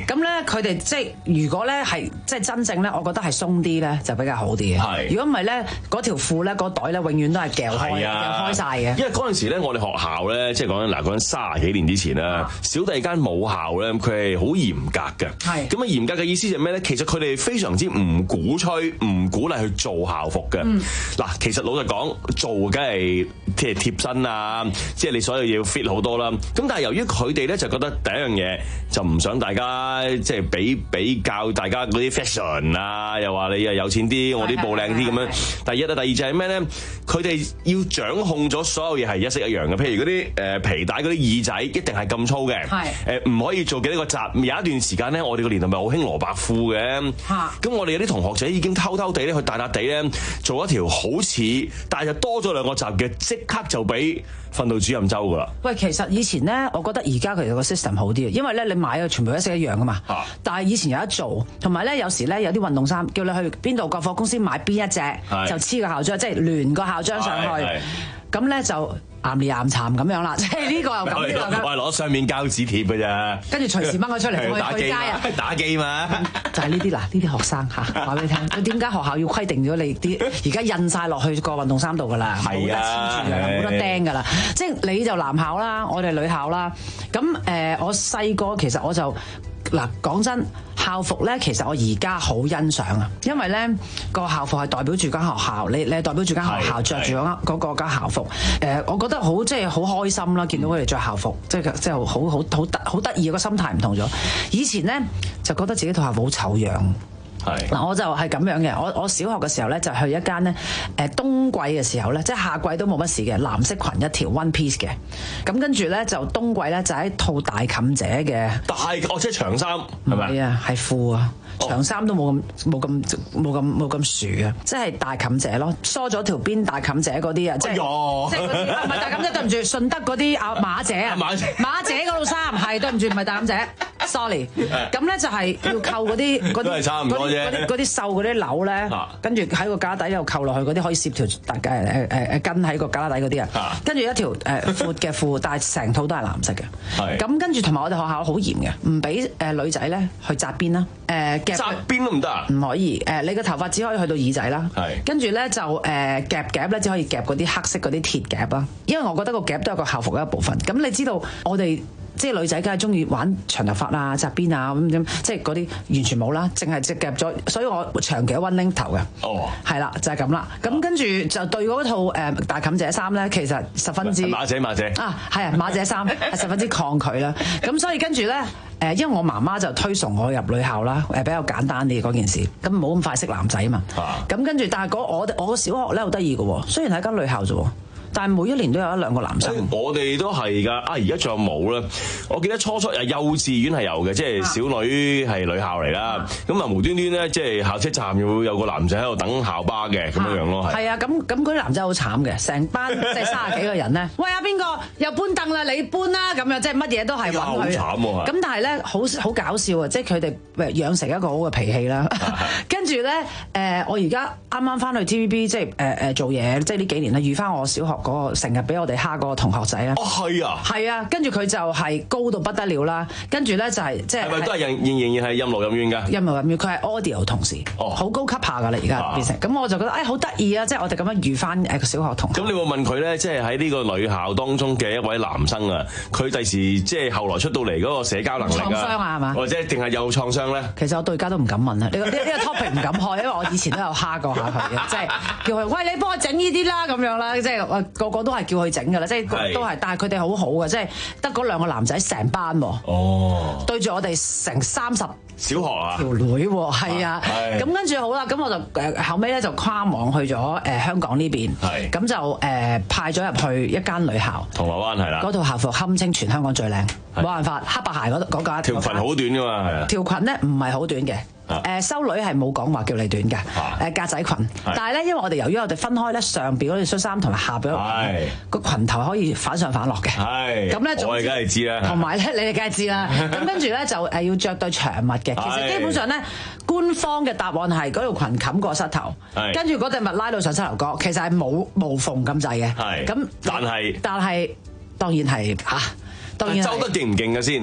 咁咧佢哋即係如果咧係即係真正咧，我覺得係鬆啲咧就比較好啲嘅。 係。 如果唔係咧，嗰條褲咧嗰袋咧永遠都係夾開，夾開晒嘅。 因為嗰陣時咧，我哋學校咧，即係講緊嗱，講緊卅幾年之前啦，小弟間母校咧，佢係好嚴格嘅。係。咁啊嚴格嘅意思就係咩咧？其實佢哋非常之唔鼓吹、唔鼓勵去做校服嘅。嗱、嗯，其實老實講，做梗係即係貼身啊，即係你所有嘢要 fit 好多啦。咁但係由於佢哋咧就覺得第一樣嘢就唔想大家即係比比較大家嗰啲 fashion 啊，又話你又有錢啲，我啲布靚啲咁樣。第一啊，第二就係咩咧？佢哋要掌控咗所有嘢係一式一樣嘅，譬如嗰啲誒皮帶嗰啲耳仔一定係咁粗嘅，誒唔可以做幾多個褶。有一段時間咧，我哋個年代咪好興蘿蔔褲嘅，咁我哋有啲同學仔已經偷偷地咧去大笪地咧做一條好似，但係就多咗兩個褶嘅，即刻就俾訓導主任周噶啦。 喂，其實以前咧，我覺得而家佢哋個 system 好啲，因為咧你買嘅全部一式一樣噶嘛。啊、但係以前有得做，同埋咧有時咧有啲運動衫叫你去邊度國貨公司買邊一隻，就黐個校章，即係聯個校章上去。咁咧就岩嚟岩殘咁樣啦，即係呢個又咁，呢個咁。我係攞雙面膠紙貼嘅咋， 跟住隨時掹佢出嚟去去街啊！ 打機嘛， 就係呢啲嗱，呢啲學生嚇，話俾你聽，佢點解學校要規定咗你啲而家印晒落去個運動衫度㗎啦？冇得黐住㗎啦，冇得釘㗎啦。即係你就男校啦，我哋女校啦。咁誒、呃，我細個其實我就嗱講真。校服咧，其實我而家好欣賞啊，因為咧個校服係代表住間學校，你你係代表住間學校着住嗰個間校服，誒，我覺得好即係好開心啦，見到佢哋着校服，即係即係好好好得好得意，個心態唔同咗。以前咧就覺得自己套校服好醜樣。嗱，我就係咁樣嘅。我我小學嘅時候咧，就去一間咧，誒冬季嘅時候咧，即係夏季都冇乜事嘅，藍色裙一條 one piece 嘅。咁跟住咧就冬季咧就係一套大冚者嘅。 大哦，即係長衫係咪？ 係啊，係褲啊。長衫都冇咁冇咁冇咁冇咁薯啊！即係大冚者咯，梳咗條邊大冚者嗰啲啊，即係即係嗰啲唔係大冚者，對唔住，順德嗰啲啊馬姐啊，馬姐嗰套衫係對唔住，唔係大冚者 ，sorry。咁咧就係要扣嗰啲嗰啲嗰啲嗰啲瘦嗰啲紐咧，跟住喺個架底又扣落去嗰啲可以攝條大誒誒誒跟喺個架底嗰啲啊，跟住一條誒闊嘅褲，但係成套都係藍色嘅。咁跟住同埋我哋學校好嚴嘅，唔俾誒女仔咧去紮辮啦，誒。 紮辮都唔得啊？ 唔可以誒，你個頭髮只可以去到耳仔啦。係。跟住咧就誒夾夾咧，只可以夾嗰啲黑色嗰啲鐵夾啦。因為我覺得個夾都係個校服嘅一部分。咁你知道我哋即係女仔，梗係中意玩長頭髮啊、紮辮啊咁咁，即係嗰啲完全冇啦，淨係即係夾咗。所以我長期都溫拎頭嘅。哦。係啦，就係咁啦。咁跟住就對嗰套誒大冚者衫咧，其實十分之馬姐馬姐啊，係啊，馬姐衫係十分之抗拒啦。咁所以跟住咧。誒，因為我媽媽就推崇我入女校啦，誒比較簡單啲嗰件事，咁冇咁快識男仔嘛。咁跟住，但係嗰我我個小學咧好得意嘅喎，雖然係間女校啫喎。但係每一年都有一兩個男生， 我哋都係㗎。啊，而家仲有冇咧？我記得初初誒幼稚園係有嘅，即係小女係女校嚟啦。咁啊無端端咧，即係校車站要有個男仔喺度等校巴嘅咁樣樣咯，係。係啊，咁咁嗰啲男仔好慘嘅，成班即係三十幾個人咧。喂啊，邊個又搬凳啦？你搬啦咁樣，即係乜嘢都係揾佢。好慘喎！咁但係咧，好好搞笑啊！即係佢哋養成一個好嘅脾氣啦。跟住咧，誒我而家啱啱翻去 T V B， 即係誒誒做嘢，即係呢幾年咧遇翻我小學。嗰個成日俾我哋蝦嗰個同學仔咧， 哦係啊， 係啊，跟住佢就係高到不得了啦，跟住咧就係即係係咪都係仍仍仍然係任勞任怨㗎？ 任勞任怨，佢係 audio 同事，哦，好高級下㗎啦，而家變成咁，我就覺得誒好得意啊！即係我哋咁樣遇翻誒個小學同學。 咁你會問佢咧，即係喺呢個女校當中嘅一位男生啊，佢第時即係後來出到嚟嗰個社交能力創傷啊係嘛？ 或者定係有創傷咧？ 其實我到而家都唔敢問啊！呢個呢呢個 topic 唔敢開，因為我以前都有蝦過下佢嘅，即係叫佢喂你幫我整呢啲啦咁樣啦，即係個個都係叫佢整㗎啦，即係都係，但係佢哋好好嘅，即係得嗰兩個男仔成班喎，哦，對住我哋成三十小學啊條女喎，係啊，咁跟住好啦，咁我就誒後尾咧就跨網去咗誒香港呢邊，係咁就誒派咗入去一間女校， 銅鑼灣係啦， 嗰套校服堪稱全香港最靚，冇辦法，黑白鞋嗰嗰架條裙好短㗎嘛，係啊，條裙咧唔係好短嘅。誒修女係冇講話叫你短嘅，誒格仔裙，但係咧因為我哋由於我哋分開咧，上邊嗰條恤衫同埋下邊個裙頭可以反上反落嘅，咁咧我哋梗係知啦， 同埋咧你哋梗係知啦，咁跟住咧就誒要着對長襪嘅，其實基本上咧官方嘅答案係嗰條裙冚過膝頭，跟住嗰對襪拉到上膝頭哥，其實係冇無縫咁滯嘅，咁但係但係當然係嚇，當然周得勁唔勁嘅先？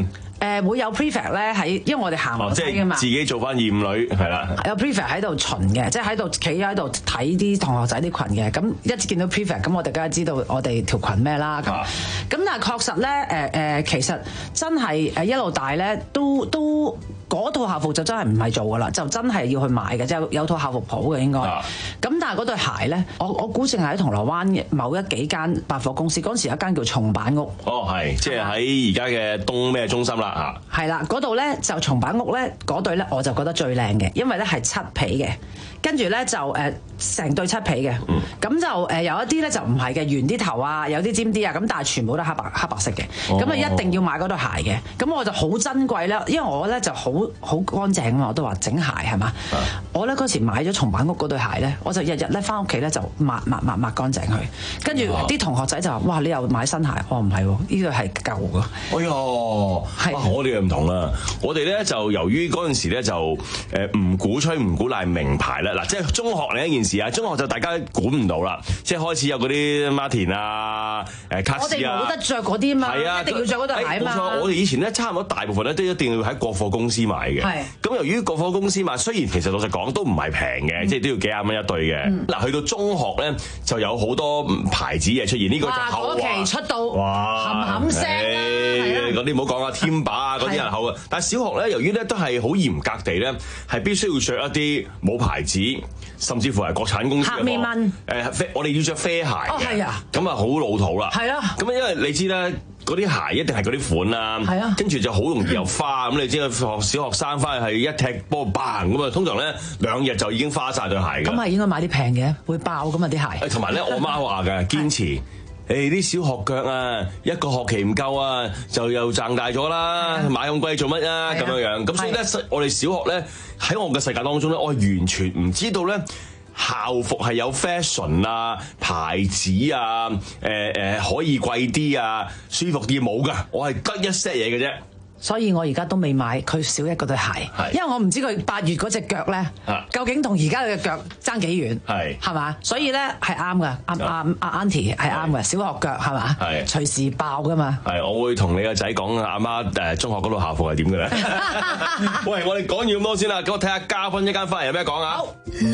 誒會有 prefect 咧喺，因為我哋行樓梯㗎嘛， 即係自己做翻驗女係啦。 有 prefect 喺度巡嘅，即係喺度企喺度睇啲同學仔啲裙嘅。咁一見到 prefect，咁我哋梗係知道我哋條裙咩啦。咁咁、啊、但係確實咧，誒、呃、誒，其實真係誒一路大咧，都都嗰套校服就真係唔係做噶啦，就真係要去買嘅，即係有套校服鋪嘅應該。咁、啊、但係嗰對鞋咧，我我估淨係喺銅鑼灣嘅某一幾間百貨公司，嗰陣時有一間叫松板屋。 哦，係，即係喺而家嘅東咩中心啦嚇。 係啦，嗰度咧就松板屋咧嗰對咧我就覺得最靚嘅，因為咧係漆皮嘅，跟住咧就誒成、呃、對漆皮嘅，咁、嗯、就誒、呃、有一啲咧就唔係嘅，圓啲頭啊，有啲尖啲啊，咁但係全部都黑白黑白色嘅，咁啊、哦、一定要買嗰對鞋嘅，咁我就好珍貴啦，因為我咧就好好乾淨啊嘛，我都話整鞋係嘛，啊、我咧嗰時買咗松板屋嗰對鞋咧，我就日日咧翻屋企咧就抹抹抹抹乾淨佢，跟住啲同學仔就話：哇，你又買新鞋？我唔係喎，呢對係舊㗎。 哎喲，係、啊、我哋又唔同啦，我哋咧就由於嗰陣時咧就誒唔鼓吹唔鼓勵名牌啦，嗱即係中學另一件事啊，中學就大家管唔到啦，即係開始有嗰啲 Martin 啊、誒卡士啊， 我哋冇得着嗰啲嘛， 係啊， 一定要着嗰對鞋啊嘛。 冇錯，我哋以前咧差唔多大部分咧都一定要喺國貨公司買嘅。係。咁由於國貨公司買，雖然其實老實講都唔係平嘅，嗯、即係都要幾廿蚊一對嘅。嗱、嗯，去到中學咧就有好多牌子嘢出現，呢、這個就後話。嗰期出到冚冚聲啦，嗰啲唔好講啊，天把啊嗰啲人後啊。但係小學咧，由於咧都係好嚴格地咧，係必須要着一啲冇牌子，甚至乎係國產公司嘅。黑面蚊。誒，我哋要着啡鞋嘅。哦，係啊。咁啊，好老土啦。係啊。咁因為你知咧。嗰啲鞋一定係嗰啲款啦，係啊，跟住就好容易有花咁。你知學小學生翻去係一踢波嘭咁啊，通常咧兩日就已經花晒對鞋嘅。咁係應該買啲平嘅，會爆咁啊啲鞋。同埋咧，我媽話嘅堅持，誒啲小學腳啊，一個學期唔夠啊，就又賺大咗啦，買咁貴做乜啊？咁樣樣咁，所以咧，我哋小學咧喺我嘅世界當中咧，我係完全唔知道咧。校服係有 fashion 啊、牌子啊、誒、呃、誒可以貴啲啊、舒服啲冇㗎，我係得一 set 嘢嘅啫。 所以我而家都未買佢少一嗰對鞋，因為我唔知佢八月嗰隻腳咧，究竟同而家嘅腳爭幾遠，係係嘛？所以咧係啱嘅，阿阿阿 Auntie 係啱嘅，小學腳係嘛？係隨時爆噶嘛。係，我會同你個仔講阿媽誒中學嗰度校服係點嘅咧。喂，我哋講完咁多先啦，咁我睇下嘉賓一間翻嚟有咩講啊？好。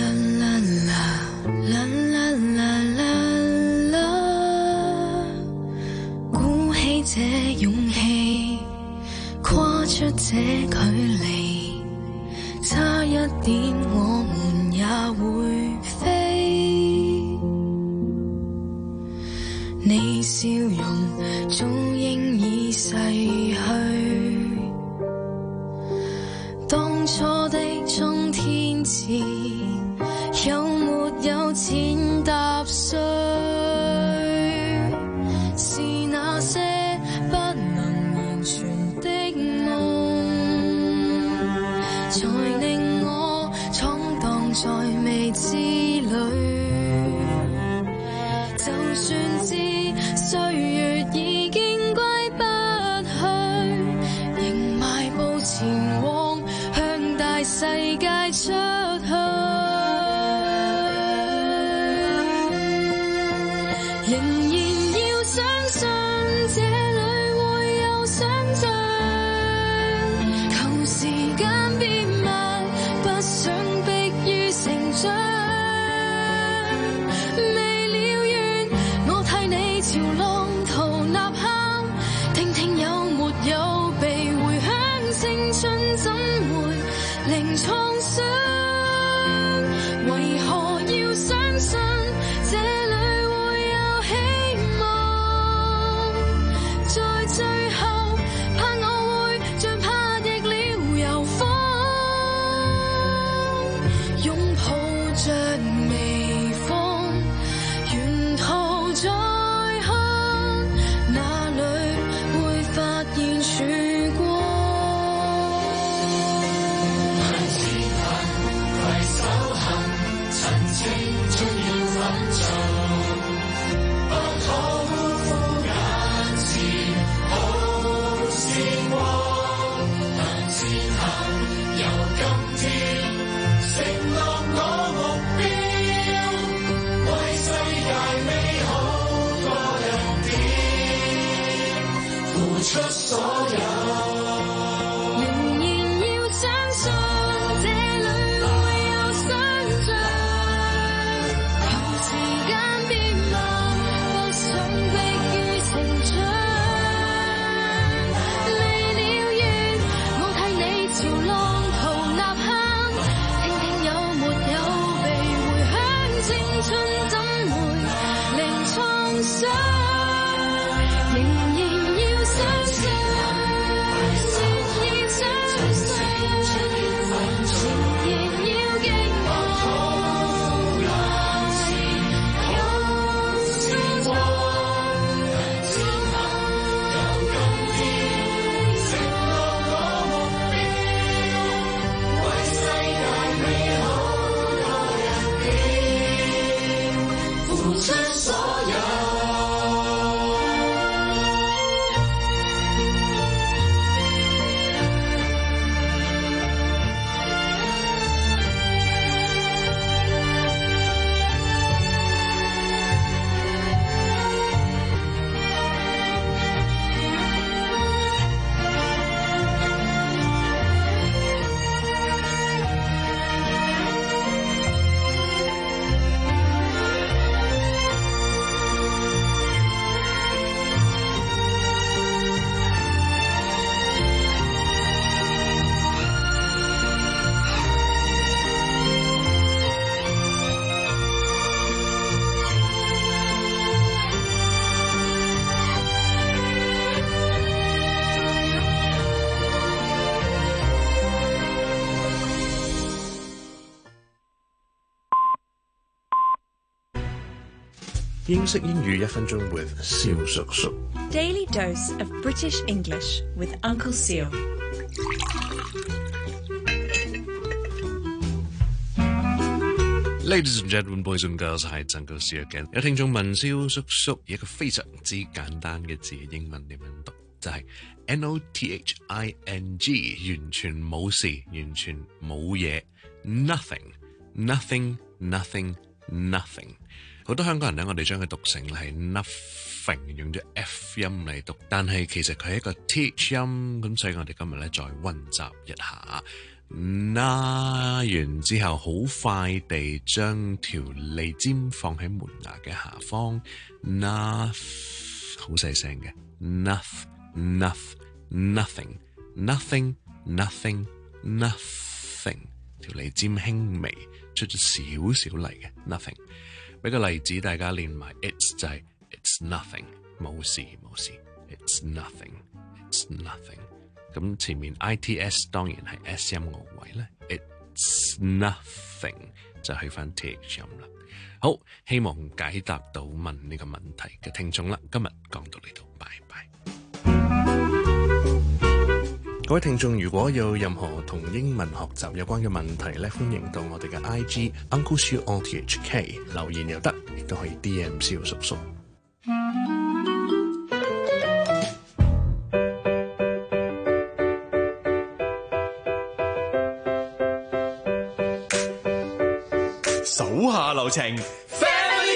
鼓起這勇氣。跨出這距離，差一點我們也會飛。你笑容早應已逝去，當初的衝天志，有沒有踐踏碎？是那些不能言傳的夢，才令我闖蕩在未知裏。就算知歲月已經歸不去，仍邁步前往，向大世界出去。仍然要相信這裏會有想像，求時間變慢，不想迫於成長。未了緣，我替你朝浪淘吶喊，聽聽有沒有被回響，青春怎會零創傷？為何要相信這裏會有希望？在最後，怕我會像怕逆了遊風，擁抱着微風，沿途再看，哪裏會發現曙光？ 英式英語一分鐘 with 蕭叔叔。 Daily dose of British English with Uncle Seal. Ladies and gentlemen, boys and girls, hi, it's Uncle Seal again. 有聽眾問蕭叔叔一個非常之簡單嘅字，英文點樣讀？就係 N O T H I N G， 完全冇事，完全冇嘢 ，nothing, nothing, nothing, nothing。好多香港人咧，我哋將佢讀成係 nothing， 用咗 F 音嚟讀，但係其實佢係一個 th 音，咁所以我哋今日咧再溫習一下。那完之後，好快地將條脷尖放喺門牙嘅下方，那好細聲嘅 ，noth noth nothing nothing nothing nothing， 條脷尖輕微出咗少少嚟嘅 nothing。俾個例子大家練埋 ，it's 就係 it's nothing， 冇事冇事 ，it's nothing it's nothing。咁前面 I T S 當然係 S 音個位咧 ，it's nothing 就去翻 T H 音啦。好，希望解答到問呢個問題嘅聽眾啦。今日講到呢度，拜拜。各位聽眾，如果有任何同英文學習有關嘅問題咧，歡迎到我哋嘅 I G Uncle Siu O T H K 留言又得，亦都可以 D M 蕭叔叔。 手下留情 ，Family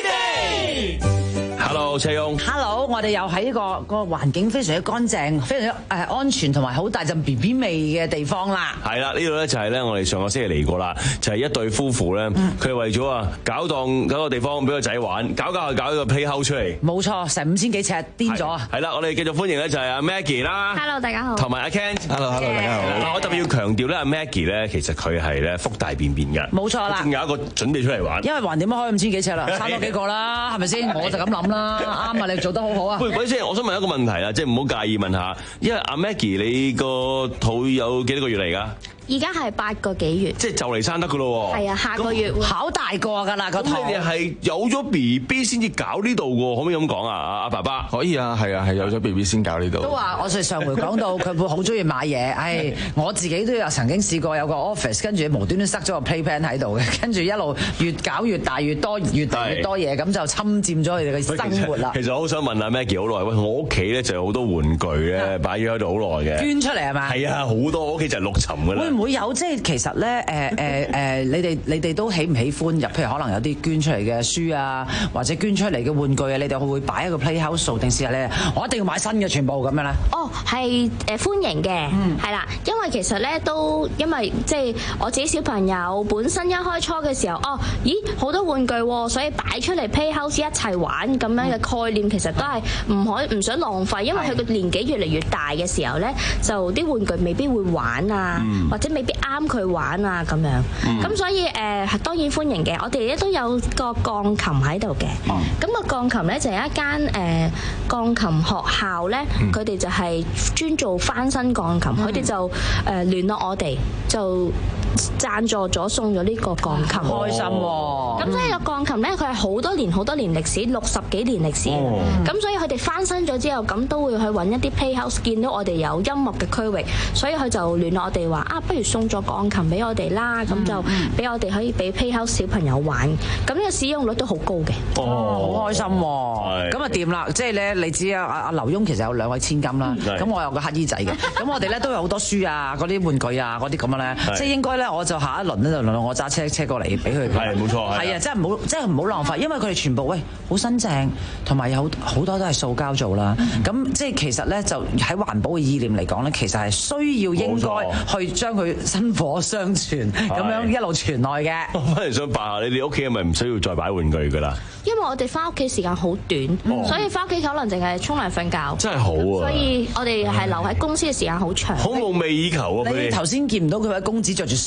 Day。Hello， 車翁。 Hello， 我哋又喺個個環境非常之乾淨、非常之誒安全同埋好大陣 B B 味嘅地方啦。 係啦，呢度咧就係咧我哋上個星期嚟過啦，就係、是、一對夫婦咧，佢係為咗啊搞檔搞個地方俾個仔玩，搞搞下搞個 playhouse 出嚟。 冇錯，成五千幾尺，癲咗啊！ 係啦，我哋繼續歡迎咧就係阿 Maggie 啦。 Hello， 大家好。 同埋阿 Ken。Hello，Hello， 大家好。嗱，我特別要強調咧，阿 Maggie 咧其實佢係咧福大便便嘅。 冇錯啦。 仲有一個準備出嚟玩。 因為橫掂都開五千幾尺啦，差多幾個啦，係咪先？我就咁諗啦，啱啊！你做得好好啊。 喂，鬼先，我想問一個問題啦，即係唔好介意問下，因為阿 Maggie 你個肚有幾多個月嚟㗎？ 而家係八個幾月， 即係就嚟生得㗎咯喎。 係啊，下個月會好大個㗎啦個肚。 咁你哋係有咗 B B 先至搞呢度㗎，可唔可以咁講啊？阿阿爸爸可以啊，係啊，係有咗 B B 先搞呢度。 都話我哋上回講到佢會好中意買嘢，唉，我自己都有曾經試過有個 office， 跟住無端端塞咗個 playpen 喺度嘅，跟住一路越搞越大，越多越大越多嘢，咁就侵佔咗佢哋嘅生活啦。 其實我好想問阿 Maggie 好耐，喂，我屋企咧就有好多玩具咧擺咗喺度好耐嘅， 捐出嚟係嘛？ 係啊，好多，我屋企就係六層㗎啦。 會唔會有即係其實咧誒誒誒，你哋你哋都喜唔喜歡入？譬如可能有啲捐出嚟嘅書啊，或者捐出嚟嘅玩具啊，你哋會唔會擺喺個 playhouse 定試下咧？我一定要買新嘅全部咁樣咧。 哦，係誒歡迎嘅，係啦、嗯，因為其實咧都因為即係我自己小朋友本身一開初嘅時候，哦，咦好多玩具喎，所以擺出嚟 playhouse 一齊玩咁樣嘅概念，其實都係唔可以唔想浪費，因為佢個年紀越嚟越大嘅時候咧，就啲玩具未必會玩啊，嗯、或者未必啱佢玩啊咁樣，咁、嗯、所以誒、呃、當然歡迎嘅。我哋咧都有個鋼琴喺度嘅，咁、嗯、個鋼琴咧就係一間誒、呃、鋼琴學校咧，佢哋、嗯、就係專做翻新鋼琴，佢哋、嗯、就誒、呃、聯絡我哋就贊助咗送咗呢個鋼琴， 開心喎！ 咁所以個鋼琴咧，佢係好多年好多年歷史，六十幾年歷史。咁、哦、所以佢哋翻新咗之後，咁都會去揾一啲 playhouse， 見到我哋有音樂嘅區域，所以佢就聯絡我哋話啊，不如送咗鋼琴俾我哋啦，咁、嗯、就俾我哋可以俾 playhouse 小朋友玩。咁呢個使用率都好高嘅。 哦，好開心喎！咁啊掂啦，即係咧，你知啊，阿阿劉墉其實有兩位千金啦，咁我有個乞衣仔嘅，咁我哋咧都有好多書啊，嗰啲玩具啊，嗰啲咁樣咧，即係應該咧，我就下一輪咧就輪到我揸車車過嚟俾佢。 係冇錯， 係啊，真係唔好，真係唔好浪費，因為佢哋全部喂好新淨，同埋有好多都係塑膠做啦。咁、嗯、即係其實咧，就喺環保嘅意念嚟講咧，其實係需要應該去將佢薪火相傳，咁樣一路傳落嘅。 我反而想問下你哋屋企係咪唔需要再擺玩具㗎啦？ 因為我哋翻屋企時間好短，哦、所以翻屋企可能淨係沖涼瞓覺。 真係好啊！ 所以我哋係留喺公司嘅時間好長。 好夢寐以求啊！ 你頭先見唔到佢位公子着住睡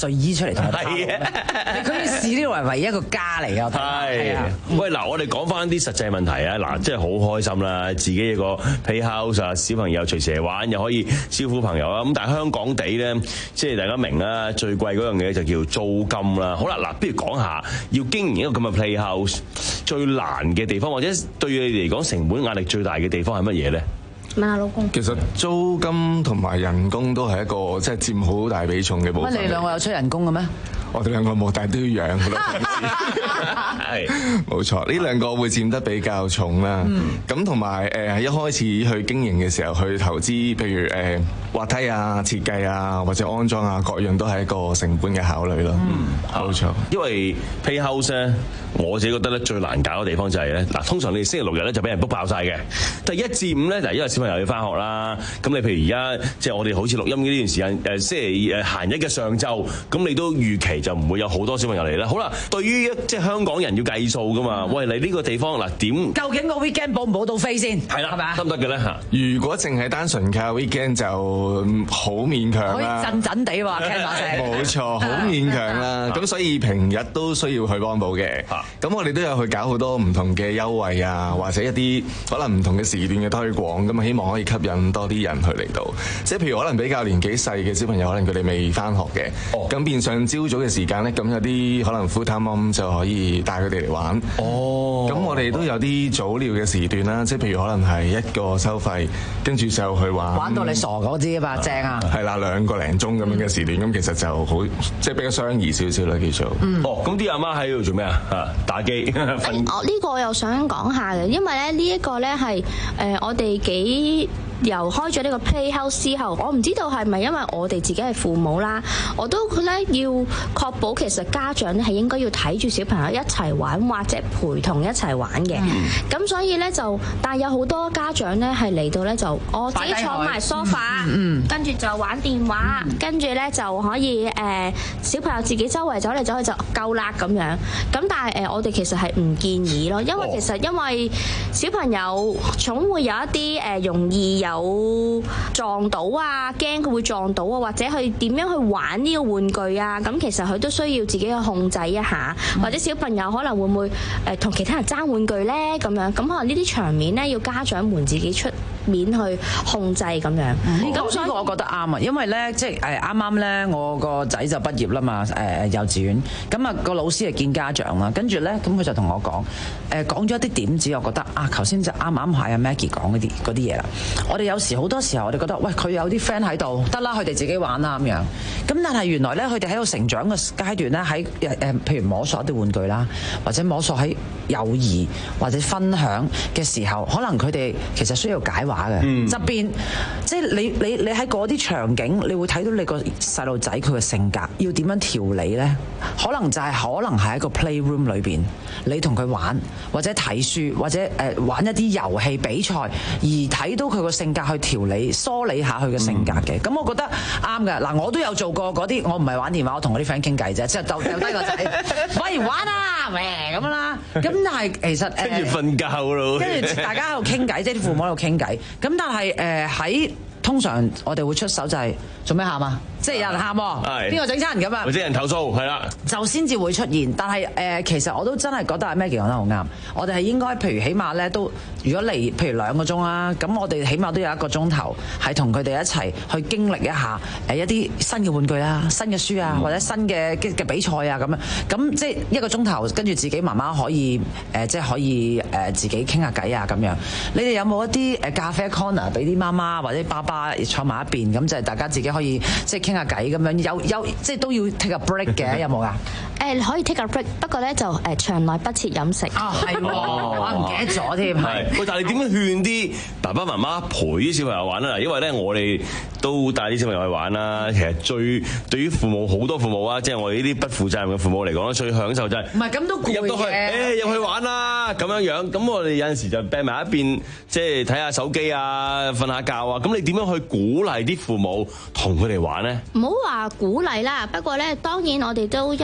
睡衣出嚟同佢打。係啊，佢要視呢個為唯一一個家嚟㗎。 係啊，喂嗱，我哋講翻啲實際問題啊，嗱，即係好開心啦，自己一個 playhouse 啊，小朋友隨時嚟玩，又可以招呼朋友啊。咁但係香港地咧，即係大家明啦，最貴嗰樣嘢就叫租金啦。好啦，嗱，不如講下要經營一個咁嘅 playhouse 最難嘅地方，或者對你哋嚟講成本壓力最大嘅地方係乜嘢咧？ 問下老公。 其實租金同埋人工都係一個即係佔好大比重嘅部分。 乜你兩個有出人工嘅咩？ 我哋兩個冇，但係都要養好多同事。係冇錯，呢兩個會佔得比較重啦。咁同埋誒一開始去經營嘅時候，去投資，譬如誒滑梯啊、設計啊或者安裝啊，各樣都係一個成本嘅考慮咯。冇錯， 因為 playhouse 咧，我自己覺得咧最難搞嘅地方就係咧，嗱，通常你哋星期六日咧就俾人 book 爆晒嘅，但係一至五咧就因為小朋友要翻學啦，咁你譬如而家即係我哋好似錄音呢段時間誒星期誒閒日嘅上晝，咁你都預期就唔會有好多小朋友嚟啦。好啦，對於即係香港人要計數噶嘛，喂，你呢個地方嗱點？ 究竟個 weekend 補唔補到飛先？ 係啦， 係咪啊？ 得唔得嘅咧嚇？ 如果淨係單純靠 weekend 就好勉強可以啦。 震震地喎，聽把聲。 冇錯，好勉強啦。咁所以平日都需要去幫補嘅。咁我哋都有去搞好多唔同嘅優惠啊，或者一啲可能唔同嘅時段嘅推廣，咁啊希望可以吸引多啲人去嚟到。即係譬如可能比較年紀細嘅小朋友，可能佢哋未翻學嘅，咁變相朝早嘅時間咧，咁有啲可能 full time mom 就可以帶佢哋嚟玩。 哦， 咁我哋都有啲早鳥嘅時段啦，即係譬如可能係一個收費，跟住就去玩， 玩到你傻嗰啲啊嘛，正啊！ 係啦，兩個零鐘咁樣嘅時段，咁其實就好即係比較相宜少少啦，叫做。 哦，咁啲阿媽喺度做咩啊？啊，打機瞓。 我呢個我又想講下嘅，因為咧呢一個咧係誒我哋幾。由開咗呢個 playhouse 之後，我唔知道係咪因為我哋自己係父母啦，我都咧要確保其實家長咧係應該要睇住小朋友一齊玩或者陪同一齊玩嘅。咁、嗯、所以咧就，但係有好多家長咧係嚟到咧就我自己坐埋 sofa，跟住就玩電話，跟住咧就可以誒、呃、小朋友自己周圍走嚟走去就夠啦咁樣。咁但係誒、呃、我哋其實係唔建議咯，因為其實因為小朋友總會有一啲誒、呃、容易有撞到啊，驚佢會撞到啊，或者佢點樣去玩呢個玩具啊？咁其實佢都需要自己去控制一下，嗯、或者小朋友可能會唔會誒同其他人爭玩具咧咁樣？咁可能呢啲場面咧要家長們自己出面去控制咁樣。咁、嗯、 所以我覺得啱啊，因為咧即係誒啱啱咧我個仔就畢業啦嘛，誒幼稚園，咁啊個老師係見家長啦，跟住咧咁佢就同我講誒講咗一啲點子，我覺得啊頭先就啱啱係阿 Maggie 講嗰啲嗰啲嘢啦，我哋有時好多時候我哋覺得喂佢有啲 friend 喺度得啦，佢哋自己玩啦咁樣，咁但係原來咧佢哋喺度成長嘅階段咧喺誒譬如摸索一啲玩具啦，或者摸索喺友誼或者分享嘅時候，可能佢哋其實需要解話嘅，側邊即係你你你喺嗰啲場景，你會睇到你個細路仔佢嘅性格要點樣調理咧？可能就係、是、可能係一個 playroom 裏邊，你同佢玩或者睇書或者誒、呃、玩一啲遊戲比賽，而睇到佢個性格去調理梳理下佢嘅性格嘅。咁、嗯、我覺得啱嘅。嗱，我都有做過嗰啲，我唔係玩電話，我同我啲 friend 傾偈啫，即係就掉低個仔，喂玩啊，咩咁啦。咁但係其實跟住瞓覺咯， 跟住大家喺度傾偈，即係啲父母喺度傾偈。咁但係誒喺通常我哋會出手就係做咩喊啊？即係有人喊喎，邊個整親人咁啊？ 或者人投訴係啦， 就先至會出現。但係誒、呃，其實我都真係覺得阿 Maggie 講得好啱。我哋係應該，譬如起碼咧都，如果嚟譬如兩個鐘啦，咁我哋起碼都有一個鐘頭係同佢哋一齊去經歷一下誒一啲新嘅玩具啊、新嘅書啊，或者新嘅嘅比賽啊咁樣。咁即係一個鐘頭，跟住自己媽媽可以誒、呃，即係可以誒、呃、自己傾下偈啊咁樣。你哋有冇一啲誒咖啡 corner 俾啲媽媽或者爸爸坐埋一邊，咁就係大家自己可以即係傾下偈咁樣，有有即係都要 take a break 嘅，有冇啊？ 誒可以 take a break，不過咧就誒場內不設飲食。 啊係喎，我唔記得咗添。 係，喂，但係你點樣勸啲爸爸媽媽陪啲小朋友玩啊？因為咧我哋都帶啲小朋友去玩啦。其實最對於父母好多父母啊，即係我哋呢啲不負責任嘅父母嚟講咧，最享受就係唔係咁都攰嘅。 入到去，誒入去玩啦咁樣樣。咁我哋有陣時就掟埋一邊，即係睇下手機啊，瞓下覺啊。咁你點樣去鼓勵啲父母同佢哋玩咧？ 唔好話鼓勵啦，不過咧當然我哋都因為有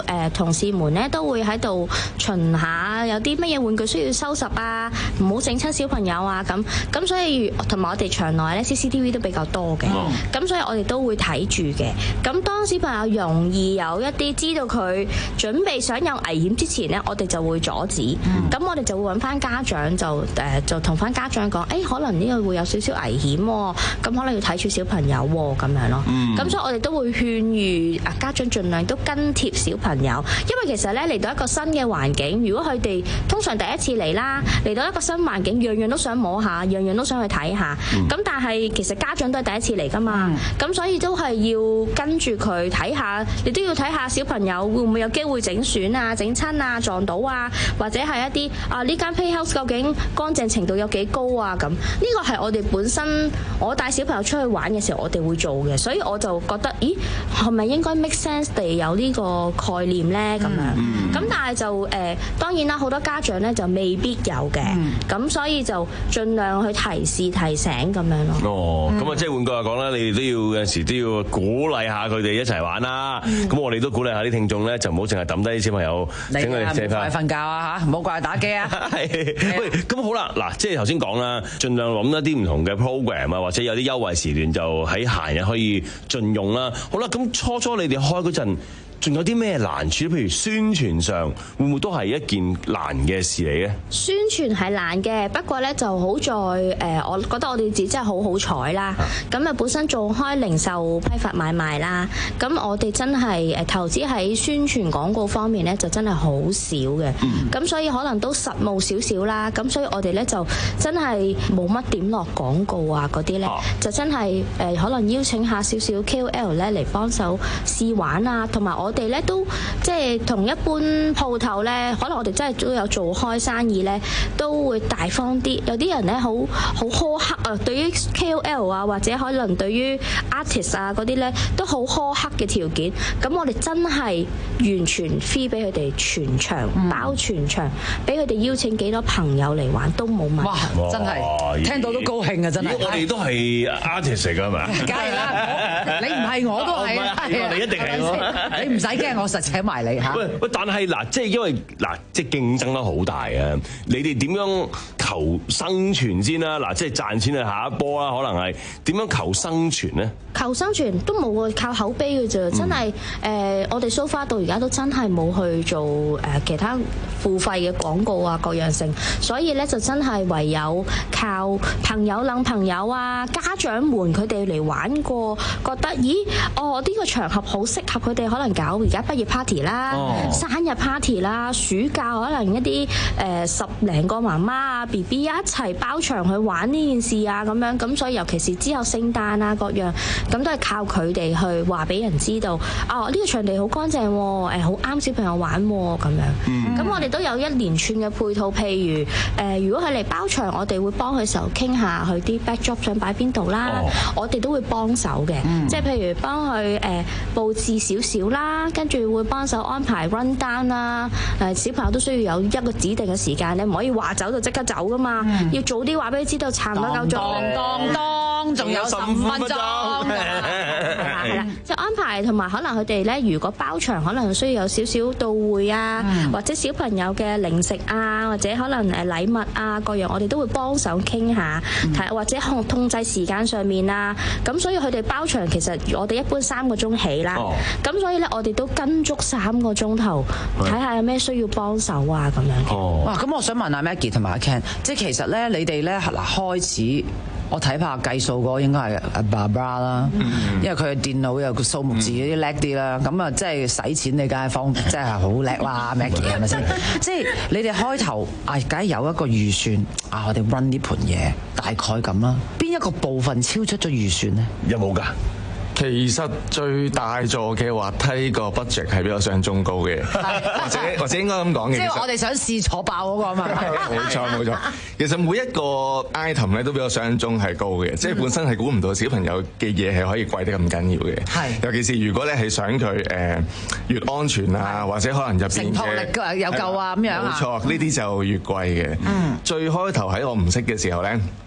誒同事們咧都會喺度巡下有啲乜嘢玩具需要收拾啊，唔好整親小朋友啊咁。咁所以同埋我哋場內咧 C C T V 都比較多嘅，咁、嗯、所以我哋都會睇住嘅。咁當小朋友容易有一啲知道佢準備想有危險之前咧，我哋就會阻止。咁、嗯、我哋就會揾翻家長就誒就同翻家長講，誒、欸、可能呢個會有少少危險喎，咁可能要睇住小朋友喎咁樣咯。咁、嗯、所以我哋都會勸喻啊家長盡量都跟貼小朋友，因為其實咧嚟到一個新嘅環境，如果佢哋通常第一次嚟啦，嚟到一個新環境，樣樣都想摸下，樣樣都想去睇下。咁、嗯、但係其實家長都係第一次嚟噶嘛，咁、嗯、所以都係要跟住佢睇下，你都要睇下小朋友會唔會有機會整損啊、整親啊、撞到啊，或者係一啲啊呢間 playhouse 究竟乾淨程度有幾高啊咁。呢個係我哋本身我帶小朋友出去玩嘅時候，我哋會做嘅，所以我就覺得，咦係咪應該 make sense 地有呢個概念咧咁樣？咁、嗯、但係就誒、呃、當然啦，好多家長咧就未必有嘅，咁、嗯、所以就盡量去提示提醒咁樣咯。 哦，咁啊即係換句話講啦，你哋都要有陣時都要鼓勵下佢哋一齊玩啦。咁、嗯、我哋都鼓勵下啲聽眾咧，就唔好淨係抌低啲小朋友，整佢哋唔好怪瞓覺啊嚇，唔好怪打機啊。 係，喂，咁好啦，嗱，即係頭先講啦，盡量諗一啲唔同嘅 program 啊，或者有啲優惠時段就喺閒日可以盡用啦。好啦，咁初初你哋開嗰陣，仲有啲咩難處？譬如宣傳上，會唔會都係一件難嘅事嚟嘅？ 宣傳係難嘅，不過咧就好在誒、呃，我覺得我哋自己真係好好彩啦。咁啊，本身做開零售批發買賣啦，咁我哋真係誒投資喺宣傳廣告方面咧，就真係好少嘅。咁、嗯、所以可能都實務少少啦。咁所以我哋咧就真係冇乜點落廣告啊嗰啲咧，就真係誒、呃、可能邀請下少少 K O L 咧嚟幫手試玩啊，同埋我。我哋咧都即係同一般鋪頭咧，可能我哋真係都有做開生意咧，都會大方啲。有啲人咧好好苛刻啊，對於 K O L 啊，或者可能對於 artist 啊嗰啲咧，都好苛刻嘅條件。咁我哋真係完全 free 俾佢哋全場、嗯、包全場，俾佢哋邀請幾多朋友嚟玩都冇問題。 哇！真係聽到都高興啊！真係。 我哋都係 artist 嚟㗎嘛？ 梗係啦，你唔係我都係啊！ 你一定係你唔使驚，我實請埋你嚇。 喂喂，但係嗱，即係因為嗱，即係競爭得好大啊！你哋點樣求生存先啦？嗱，即係賺錢係下一波啦，可能係點樣求生存咧？ 求生存都冇喎，靠口碑嘅啫。真係誒、呃，我哋 so far 到而家都真係冇去做誒其他付費嘅廣告啊，各樣性。所以咧就真係唯有靠朋友諗朋友啊，家長們佢哋嚟玩過，覺得咦哦呢、呢個場合好適合佢哋，可能搞而家畢業 party 啦、哦、生日 party 啦、暑假可能一啲誒、呃、十零個媽媽啊 B B 一齊包場去玩呢件事啊咁樣。咁所以尤其是之後聖誕啊各樣。咁都係靠佢哋去話俾人知道，哦呢個場地好乾淨，誒好啱小朋友玩咁樣。咁我哋都有一連串嘅配套，譬如誒如果佢嚟包場，我哋會幫佢時候傾下佢啲 backdrop 想擺邊度啦，我哋都會幫手嘅，即係譬如幫佢誒佈置少少啦，跟住會幫手安排 run down 啦。誒小朋友都需要有一個指定嘅時間，你唔可以話走就即刻走噶嘛，要早啲話俾佢知道，差唔多夠鐘。當當當，仲有十五分鐘。係啦，即係安排同埋可能佢哋咧，如果包場可能需要有少少到會啊，嗯、或者小朋友嘅零食啊，或者可能誒禮物啊各樣，我哋都會幫手傾下，睇、嗯、或者控控制時間上面啊。咁所以佢哋包場其實我哋一般三個鐘起啦。咁、哦、所以咧我哋都跟足三個鐘頭，睇下有咩需要幫手啊咁樣。 哦，哇！咁我想問下 Maggie 同埋阿 Ken，即係其實咧你哋咧嗱開始。我睇下計數嗰個應該係阿 Barbara 啦，因為佢嘅電腦有個數目字嗰啲叻啲啦，咁啊即係使錢你梗係方，即係好叻啦 Maggie 係咪先？即係你哋開頭啊，梗係有一個預算啊，我哋 run 呢盤嘢大概咁啦。邊一個部分超出咗預算咧？ 有冇㗎？ 其實最大座嘅滑梯個 budget 係比我想象中高嘅，或者或者應該咁講嘅。 即係我哋想試坐爆嗰個啊嘛。 冇錯冇錯，其實每一個 item 咧都比我想象中係高嘅，即係本身係估唔到小朋友嘅嘢係可以貴得咁緊要嘅。係，尤其是如果咧係想佢誒越安全啊，或者可能入邊嘅承托力有夠啊咁樣啊。 冇錯，呢啲就越貴嘅。嗯，最開頭喺我唔識嘅時候咧。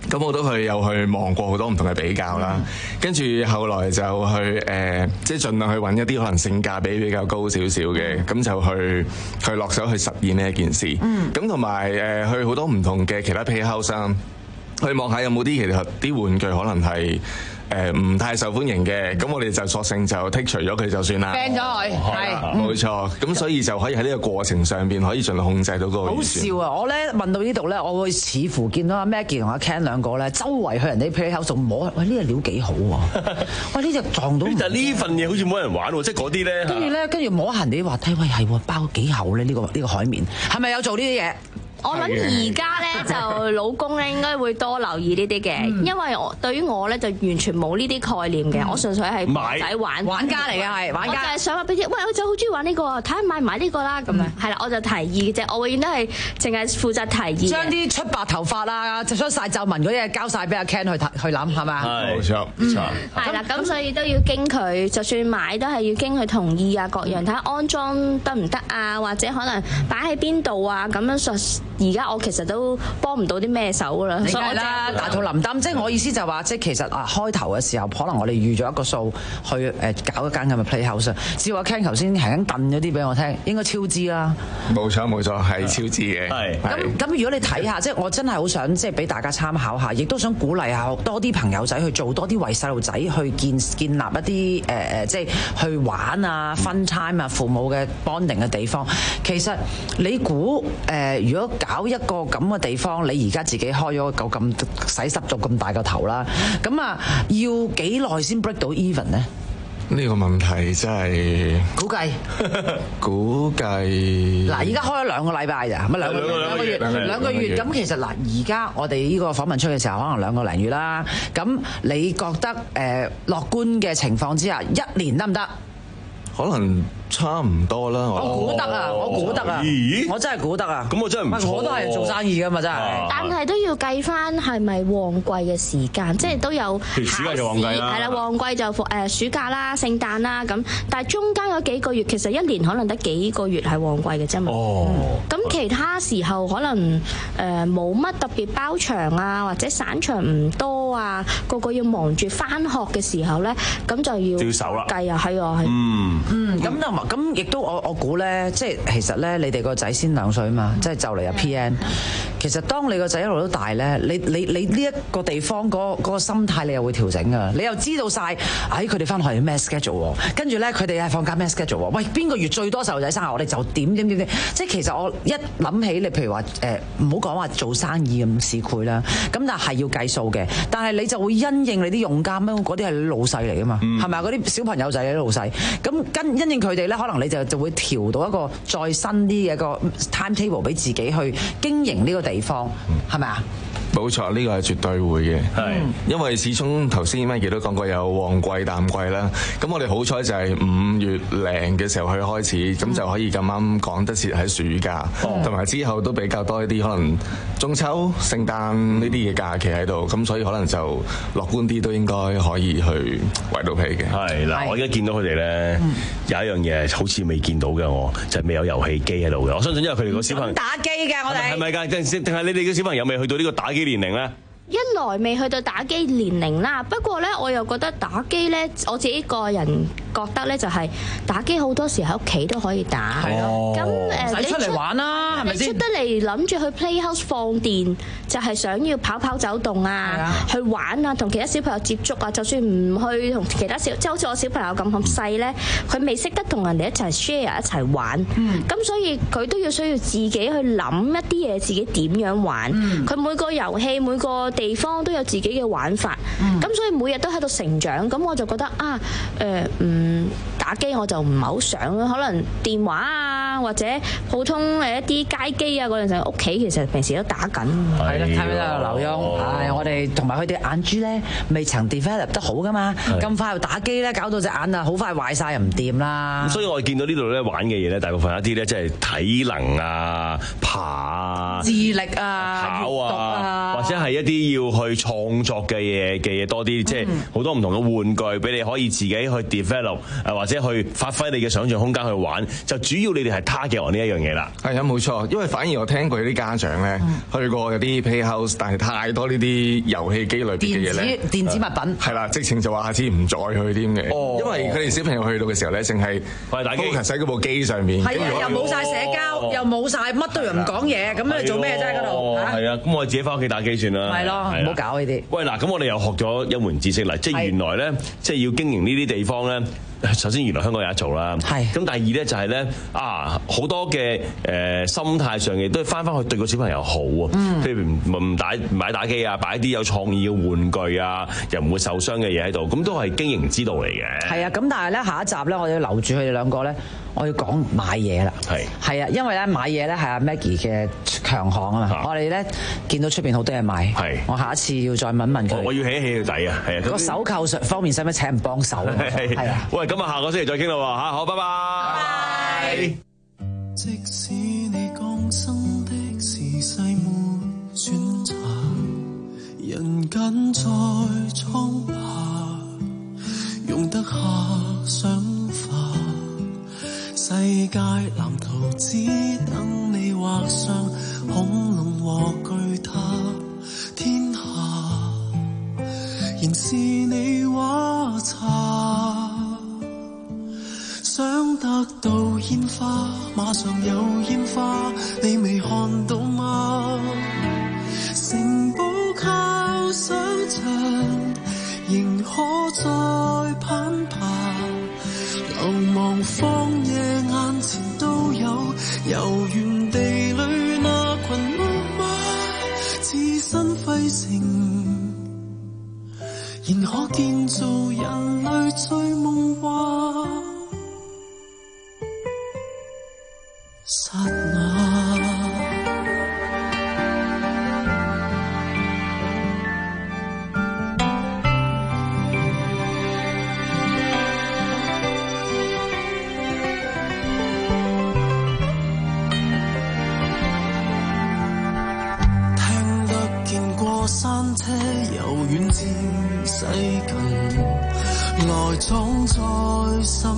咁我都去有去望過好多唔同嘅比較啦，跟住後來就去誒、呃，即係盡量去揾一啲可能性價比比較高少少嘅，咁就去去落手去實現呢一件事。咁同埋誒去好多唔同嘅其他 playhouse，去望下有冇啲其實啲玩具可能係誒唔太受歡迎嘅，咁我哋就索性就剔除咗佢就算啦。 ban 咗佢，係冇錯。咁所以就可以喺呢個過程上邊可以盡量控制到嗰個預算。 好笑啊！我咧問到呢度咧，我會似乎見到阿 Maggie 同阿 Ken 兩個咧，周圍去人哋 playhouse 度摸，喂呢隻料幾好喎！喂呢隻撞到， 但係呢份嘢好似冇人玩喎，即係嗰啲咧。 跟住咧，跟住摸下人哋話睇，喂係喎，包幾厚咧？呢個呢個海綿係咪有做呢啲嘢？ 我諗而家咧就老公咧應該會多留意呢啲嘅，因為我對於我咧就完全冇呢啲概念嘅，我純粹係仔玩玩家嚟嘅係玩家。 我就係想話俾你，喂我就好中意玩呢個，睇下買唔買呢個啦咁樣。係啦，我就提議嘅啫，我永遠都係淨係負責提議。 將啲出白頭髮啊、出晒皺紋嗰啲嘢交晒俾阿 Ken 去去諗係咪？ 冇錯冇錯。 係啦，咁所以都要經佢，就算買都係要經佢同意啊，各樣睇下安裝得唔得啊，或者可能擺喺邊度啊咁樣實。而家我其實都幫唔到啲咩手㗎啦， 所以啦，大肚林擔，即係我意思就話，即係其實啊，開頭嘅時候，可能我哋預咗一個數去誒搞一間咁嘅 playhouse。只話 Ken 頭先係咁燉咗啲俾我聽，應該超支啦。 冇錯冇錯，係超支嘅。係咁咁，如果你睇下，即係我真係好想即係俾大家參考下，亦都想鼓勵下多啲朋友仔去做多啲為細路仔去建建立一啲誒誒，即係去玩啊、fun time 啊、父母嘅 bonding 嘅地方。其實你估誒、呃，如果搞一個咁嘅地方，你而家自己開咗個咁洗濕咗咁大個頭啦，咁啊要幾耐先 break 到 even 呢？ 呢個問題真係估計， 估計嗱，而家開咗兩個禮拜咋，乜兩個兩個月兩個月咁，其實嗱，而家我哋呢個訪問出嘅時候，可能兩個零月啦。咁你覺得誒樂觀嘅情況之下，一年得唔得？ 可能差唔多啦。 我估得啊，我估得啊，我真係估得啊。 咁我真係唔錯。 我都係做生意㗎嘛，真係。 但係都要計翻係咪旺季嘅時間，即係都有。 譬如暑假就旺季啦。 係啦，旺季就誒暑假啦、聖誕啦咁。但係中間嗰幾個月，其實一年可能得幾個月係旺季嘅啫嘛。哦。咁其他時候可能誒冇乜特別包場啊，或者散場唔多啊，個個要忙住翻學嘅時候咧，咁就要。 要手啦。 計啊，係啊，係。 嗯。 嗯，咁同埋咁亦都我我估咧，即係其實咧，你哋個仔先兩歲啊嘛，即係就嚟入 P N。其實當你個仔一路都大咧，你你你呢一個地方嗰嗰個心態你又會調整噶，你又知道晒，哎佢哋翻學係咩 schedule， 跟住咧佢哋係放假咩 schedule， 喂邊個月最多細路仔生日，我哋就點點點點，即係其實我一諗起你譬如話誒唔好講話做生意咁市儈啦，咁但係要計數嘅，但係你就會因應你啲用家，咩嗰啲係老細嚟噶嘛，係咪啊？嗰啲小朋友仔啲老細，咁跟因應佢哋咧，可能你就就會調到一個再新啲嘅一個 timetable 俾自己去經營呢個地方，係咪啊？ 冇錯，呢個係絕對會嘅。係，因為始終頭先 Maggie 都講過有旺季淡季啦。咁我哋好彩就係五月零嘅時候去開始，咁、嗯、就可以咁啱趕得切喺暑假，同埋、嗯、之後都比較多一啲可能中秋、聖誕呢啲嘅假期喺度，咁所以可能就樂觀啲都應該可以去圍到皮嘅。 係嗱，我而家見到佢哋咧有一樣嘢好似未見到嘅，我就係、未有遊戲機喺度嘅。我相信因為佢哋個小朋友打機嘅，我哋係咪㗎？定定係你哋嘅小朋友未去到呢個打機年齡咧？ 一來未去到打機年齡啦，不過咧我又覺得打機咧，我自己個人覺得咧就係打機好多時喺屋企都可以打。係啊，咁誒你出嚟玩啦，係咪先？ 你出得嚟諗住去 Playhouse 放電，就係想要跑跑走動啊，去玩啊，同其他小朋友接觸啊。就算唔去同其他小，即係好似我小朋友咁咁細咧，佢未識得同人哋一齊 share 一齊玩。咁所以佢都要需要自己去諗一啲嘢，自己點樣玩。佢每個遊戲每個地方都有自己嘅玩法，咁、嗯、所以每日都喺度成長，咁我就覺得啊，誒、呃，嗯，打機我就唔係好想啦，可能電話啊或者普通誒一啲街機啊嗰陣時，屋企其實平時都打緊。 係啦，睇唔睇啊，劉墉？係我哋同埋佢哋眼珠咧未曾 develop 得好噶嘛，咁快又打機咧，搞到隻眼啊好快壞晒又唔掂啦。 所以我哋見到呢度咧玩嘅嘢咧，大部分一啲咧即係體能啊、爬啊、 智力啊、 跑啊。 或者係一啲要去創作嘅嘢嘅嘢多啲，即係好多唔同嘅玩具俾你可以自己去 develop，誒或者去發揮你嘅想像空間去玩。就主要你哋係 target 呢一樣嘢啦。 係啊，冇錯，因為反而我聽過有啲家長咧、嗯、去過有啲 playhouse，但係太多呢啲遊戲機裏邊嘅嘢咧， 電子物品係啦，直情就話下次唔再去添嘅。哦，因為佢哋小朋友去到嘅時候咧，淨係 focus 喺嗰部機上面， 係啊，又冇晒社交，哦、又冇晒乜都又唔講嘢，咁你做咩啫嗰度？ 係啊，咁我自己翻屋企打機算啦。 係咯，唔好搞呢啲。 喂，嗱，咁我哋又學咗一門知識啦，即係原來咧，即係要經營呢啲地方咧。首先原來香港有得做啦，咁第二咧就係咧啊好多嘅誒、呃、心態上嘅都係翻翻去對個小朋友好啊，嗯、譬如唔唔打唔買打機啊，擺啲有創意嘅玩具啊，又唔會受傷嘅嘢喺度，咁都係經營之道嚟嘅。係啊， 咁但係咧下一集咧，我要留住佢哋兩個咧，我要講買嘢啦。係係啊，因為咧買嘢咧係阿 Maggie 嘅強項啊嘛，我哋咧見到出邊好多嘢買，係我下一次要再問問佢、哦。我要起一起個底啊，係啊，個手購上方面使唔使請人幫手啊？係啊，喂。 咁啊，下個星期再傾啦喎嚇，好，拜拜。拜拜。 即使你降生的時勢沒選擇，人間在蒼白，容得下想法，世界藍圖只等你畫上恐龍和巨塔，天下仍是你畫冊。想得到煙花，馬上有煙花，你未看到嗎？城堡靠想像，仍可再攀爬。流亡荒野眼前都有，遊園地裏那群木馬，置身廢城，仍可建造人類最夢話。剎那，聽得見過山車由遠至西近，來裝在深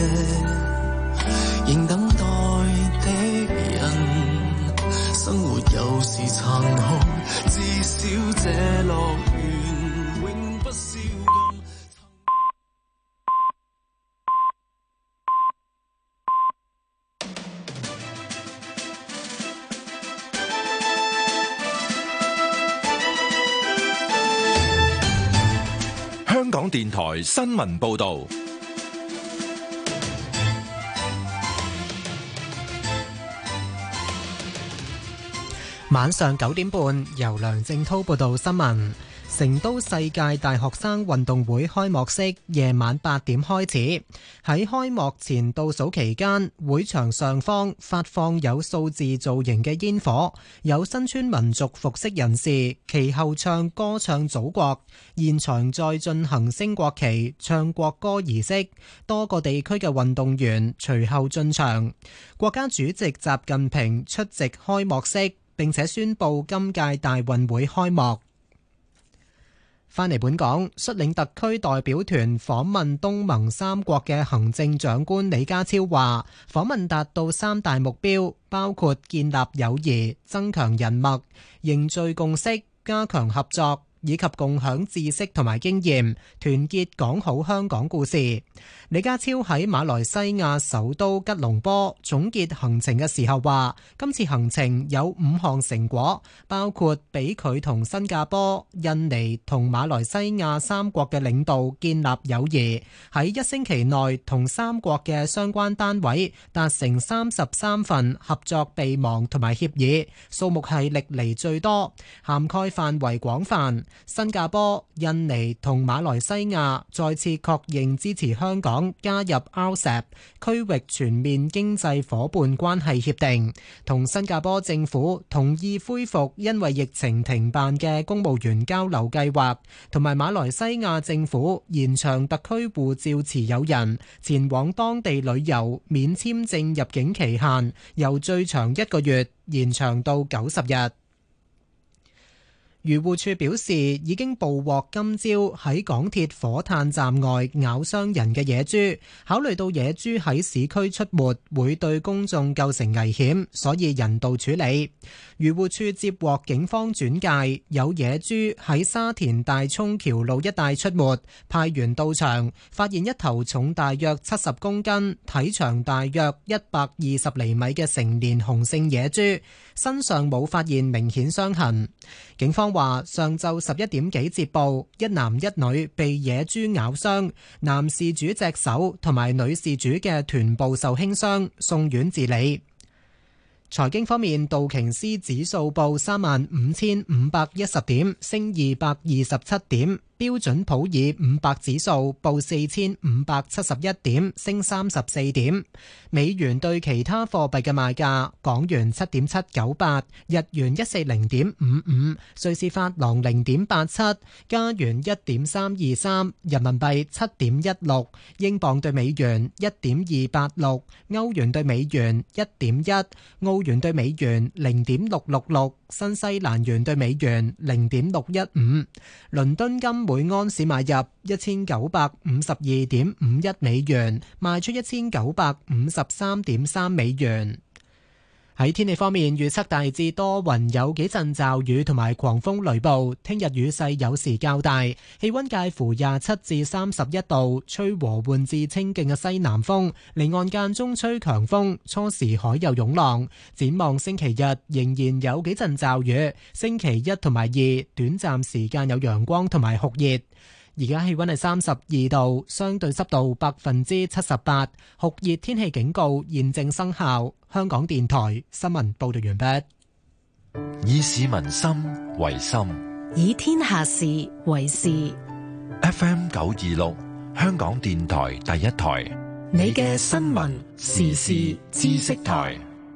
夜，仍等待的人，生活有時殘酷，至少這樂園永不消禁。 香港電台新聞報導。 晚上九點半，由梁正滔報道新聞。成都世界大學生運動會開幕式夜晚八點開始，喺開幕前倒數期間，會場上方發放有數字造型嘅煙火，有身穿民族服飾人士其後唱歌唱祖國，現場再進行升國旗、唱國歌儀式，多個地區嘅運動員隨後進場。國家主席習近平出席開幕式，並且宣布今屆大運會開幕。返嚟本港，率領特區代表團訪問東盟三國嘅行政長官李家超話，訪問達到三大目標，包括建立友誼、增強人脈、凝聚共識、加強合作，以及共享知識同埋經驗，團結講好香港故事。李家超喺馬來西亞首都吉隆坡總結行程嘅時候話，今次行程有五項成果，包括俾佢同新加坡、印尼同馬來西亞三國嘅領導建立友誼，喺一星期內同三國嘅相關單位達成三十三份合作備忘同埋協議，數目係歷嚟最多，涵蓋範圍廣泛。新加坡、印尼同馬來西亞再次確認支持香港加入 R C E P 區域全面經濟夥伴關係協定，同新加坡政府同意恢復因為疫情停辦嘅公務員交流計劃，同埋馬來西亞政府延長特區護照持有人前往當地旅遊免簽證入境期限，由最長一個月延長到九十日。 漁護署表示，已經捕獲今朝喺港鐵火炭站外咬傷人嘅野豬，考慮到野豬喺市區出沒會對公眾構成危險，所以人道處理。漁護署接獲警方轉介，有野豬喺沙田大涌橋路一帶出沒，派員到場，發現一頭重大約七十公斤、體長大約一百二十厘米嘅成年雄性野豬，身上冇發現明顯傷痕。警方話，上晝十一點幾接報，一男一女被野豬咬傷，男事主隻手同埋女事主嘅臀部受輕傷，送院治理。財經方面，道瓊斯指數報三萬五千五百一十點，升二百二十七點。標準普爾五百指數報四千五百七十一點，升三十四點。美元對其他貨幣嘅賣價：港元七點七九八，日元一四零點五五，瑞士法郎零點八七，加元一點三二三，人民幣七點一六，英鎊對美元一點二八六，歐元對美元一點一，澳元對美元零點六六六，新西蘭元對美元零點六一五。倫敦金每安士買入一千九百五十二點五一美元，賣出一千九百五十三點三美元。喺天氣方面，預測大致多雲，有幾陣驟雨同埋狂風雷暴。聽日雨勢有時較大，氣溫介乎廿七至三十一度，吹和緩至清勁嘅西南風，離岸間中吹強風，初時海有湧浪。展望星期日仍然有幾陣驟雨，星期一同埋二短暫時間有陽光同埋酷熱。而家氣溫係三十二度，相對濕度百分之七十八，酷熱天氣警告現正生效。香港電台新聞報道完畢。 以市民心為心， 以天下事為事。 F M 九二六，香港電台第一台， 你嘅新聞時事知識台。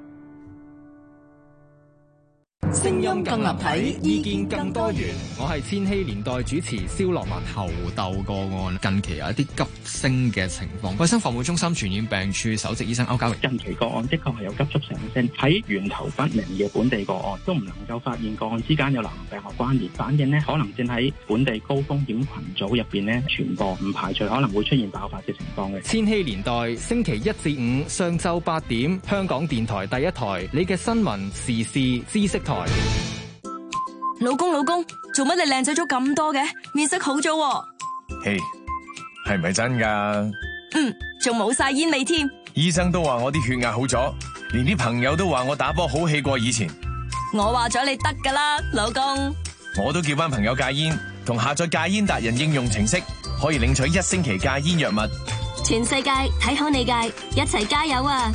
聲音更立體，意見更多元。 我係千禧年代主持蕭樂文。猴痘個案近期有一啲急升嘅情況。衛生防護中心傳染病處首席醫生歐家榮， 近期個案的確係有急速上升，喺源頭不明嘅本地個案都唔能夠發現個案之間有流行病學關聯，反映呢可能正喺本地高風險群組入邊呢傳播，唔排除可能會出現爆發嘅情況嘅。 千禧年代星期一至五上晝八點，香港電台第一台，你嘅新聞時事知識台。 老公老公，做乜你靚仔咗咁多嘅？面色好咗喎。 嘿，係咪真噶？ 嗯，仲冇晒煙味添。 醫生都話我啲血壓好咗，連啲朋友都話我打波好氣過以前。 我話咗你得噶啦，老公。 我都叫班朋友戒煙，同下載戒煙達人應用程式，可以領取一星期戒煙藥物。 全世界睇好你戒，一齊加油啊！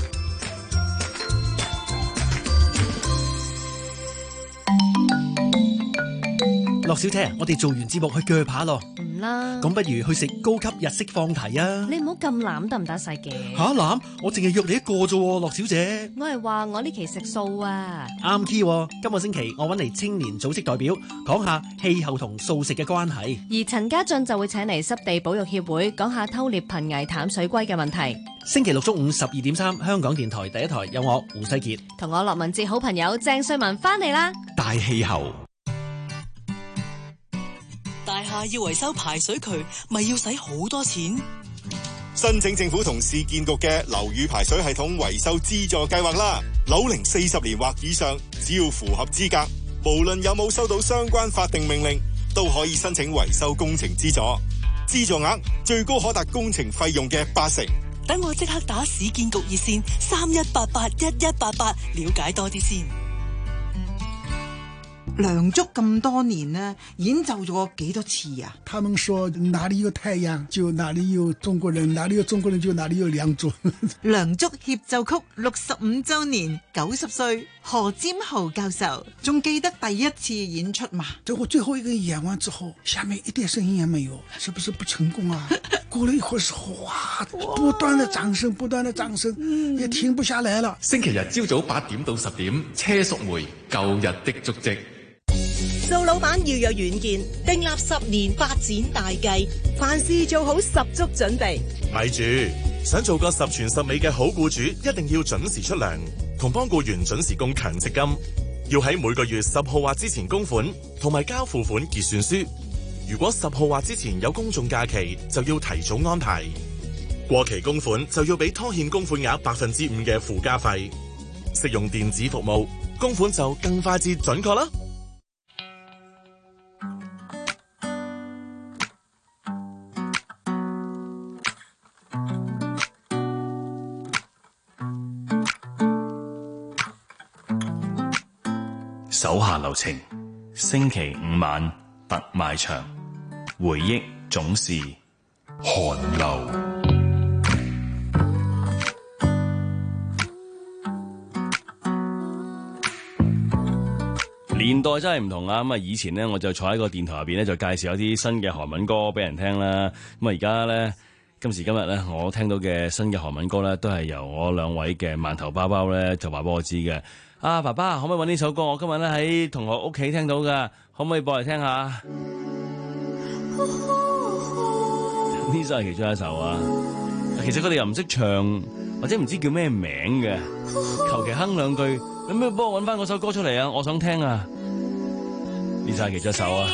樂小姐，我哋做完節目去鋸扒咯。 唔啦， 咁不如去食高級日式放題啊！ 你唔好咁攬得唔得細嘅？ 吓攬？我淨係約你一個啫，樂小姐。 我係話我呢期食素啊。 啱 key 喎，今個星期我搵嚟青年組織代表講下氣候同素食嘅關係。 而陳家俊就會請嚟濕地保育協會講下偷獵瀕危淡水龜嘅問題。 星期六中午十二點三，香港電台第一台有我胡世傑同我樂文節好朋友鄭瑞文翻嚟啦。 大氣候。 大廈要維修排水渠，咪要使好多錢？ 申請政府同市建局嘅樓宇排水系統維修資助計劃啦！樓齡四十年或以上，只要符合資格，無論有冇收到相關法定命令，都可以申請維修工程資助。資助額最高可達工程費用嘅八成。 等我即刻打市建局熱線三一八八一一八八，了解多啲先。 梁祝咁多年呢，演奏咗幾多次啊？ 他們說哪裡有太陽就哪裡有中國人，哪裡有中國人就哪裡有梁祝。 梁祝協奏曲六十五周年，九十歲何占豪教授仲記得第一次演出嘛？ 結果最後一個演完之後，下面一點聲音也沒有，是不是不成功啊？過了一會兒時候，哇，不斷的掌聲，不斷的掌聲，嗯、也停不下來了。 星期日朝早八點到十點，車淑梅舊日的足跡。 做老闆要有遠見，訂立十年發展大計，凡事做好十足準備。 咪住，想做個十全十美嘅好僱主，一定要準時出糧，同幫僱員準時供強積金。 要喺每個月十號或之前供款，同埋交付款結算書。如果十號或之前有公眾假期，就要提早安排。過期供款就要俾拖欠供款額百分之五嘅附加費。適用電子服務，供款就更快捷準確啦。 手下留情，星期五晚特賣場，回憶總是寒流。年代真係唔同啊！咁啊，以前咧我就坐喺個電台入邊咧，就介紹一啲新嘅韓文歌俾人聽啦。咁啊，而家咧今時今日咧，我聽到嘅新嘅韓文歌咧，都係由我兩位嘅饅頭包包咧就話俾我知嘅。啊，爸爸可唔可以揾呢首歌？我今日咧喺同學屋企聽到噶，可唔可以播嚟聽下？呢首係其中一首啊。其實佢哋又唔識唱，或者唔知叫咩名嘅，求其哼兩句。有咩幫我揾翻嗰首歌出嚟啊？我想聽啊！呢首係其中一首啊。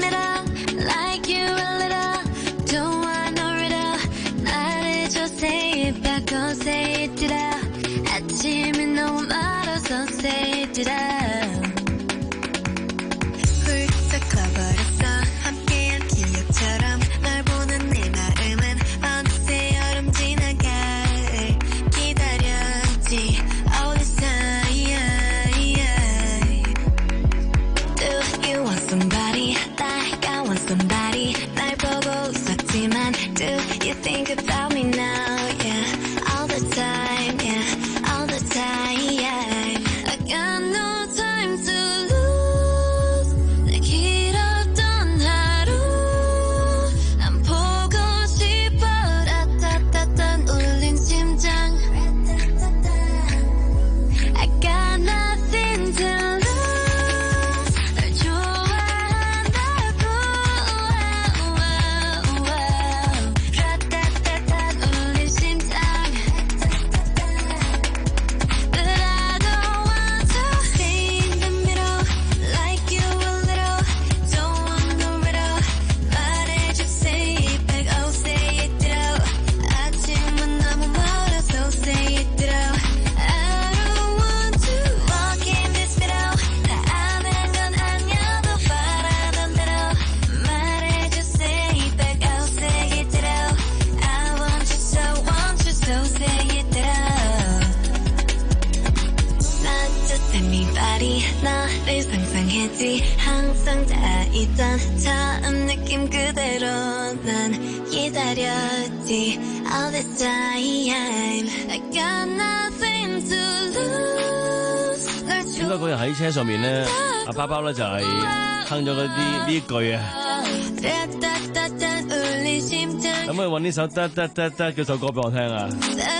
應該嗰日喺車上面咧，阿包包咧就係哼咗嗰啲呢一句啊。咁可以揾呢首得得得得嗰首歌俾我聽啊！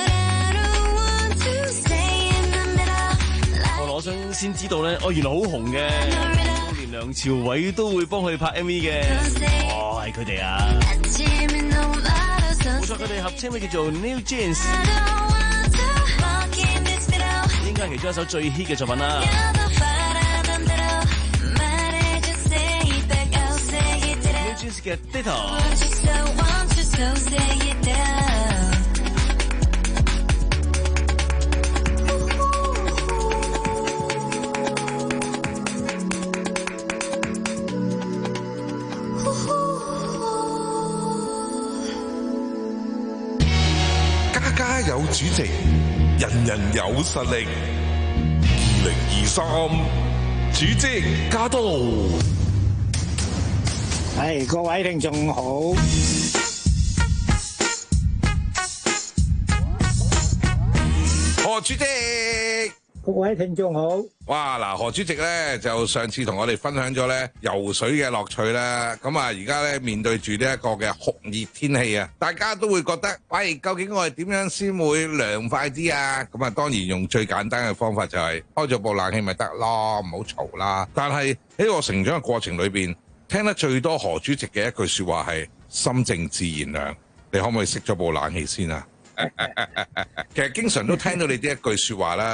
我我想先知道咧，哦原來好紅嘅，連梁朝偉都會幫佢拍 M V 嘅，哦係佢哋啊！冇錯，佢哋合稱咧叫做 New Jeans。應該係其中一首最 hit 嘅作品啦。New Jeans 嘅 Ditto。 家家有主席，人人有實力。二零二三主席駕到。 係各位聽眾好。 何主席， 各位聽眾好。 哇！嗱，何主席咧就上次同我哋分享咗咧游水嘅樂趣啦。咁啊，而家咧面對住呢一個嘅酷熱天氣啊，大家都會覺得，喂，究竟我哋點樣先會涼快啲啊？咁啊，當然用最簡單嘅方法就係開咗部冷氣咪得咯，唔好嘈啦。但係喺我成長嘅過程裏邊，聽得最多何主席嘅一句說話係心靜自然涼。你可唔可以熄咗部冷氣先啊？其實經常都聽到你呢一句說話啦。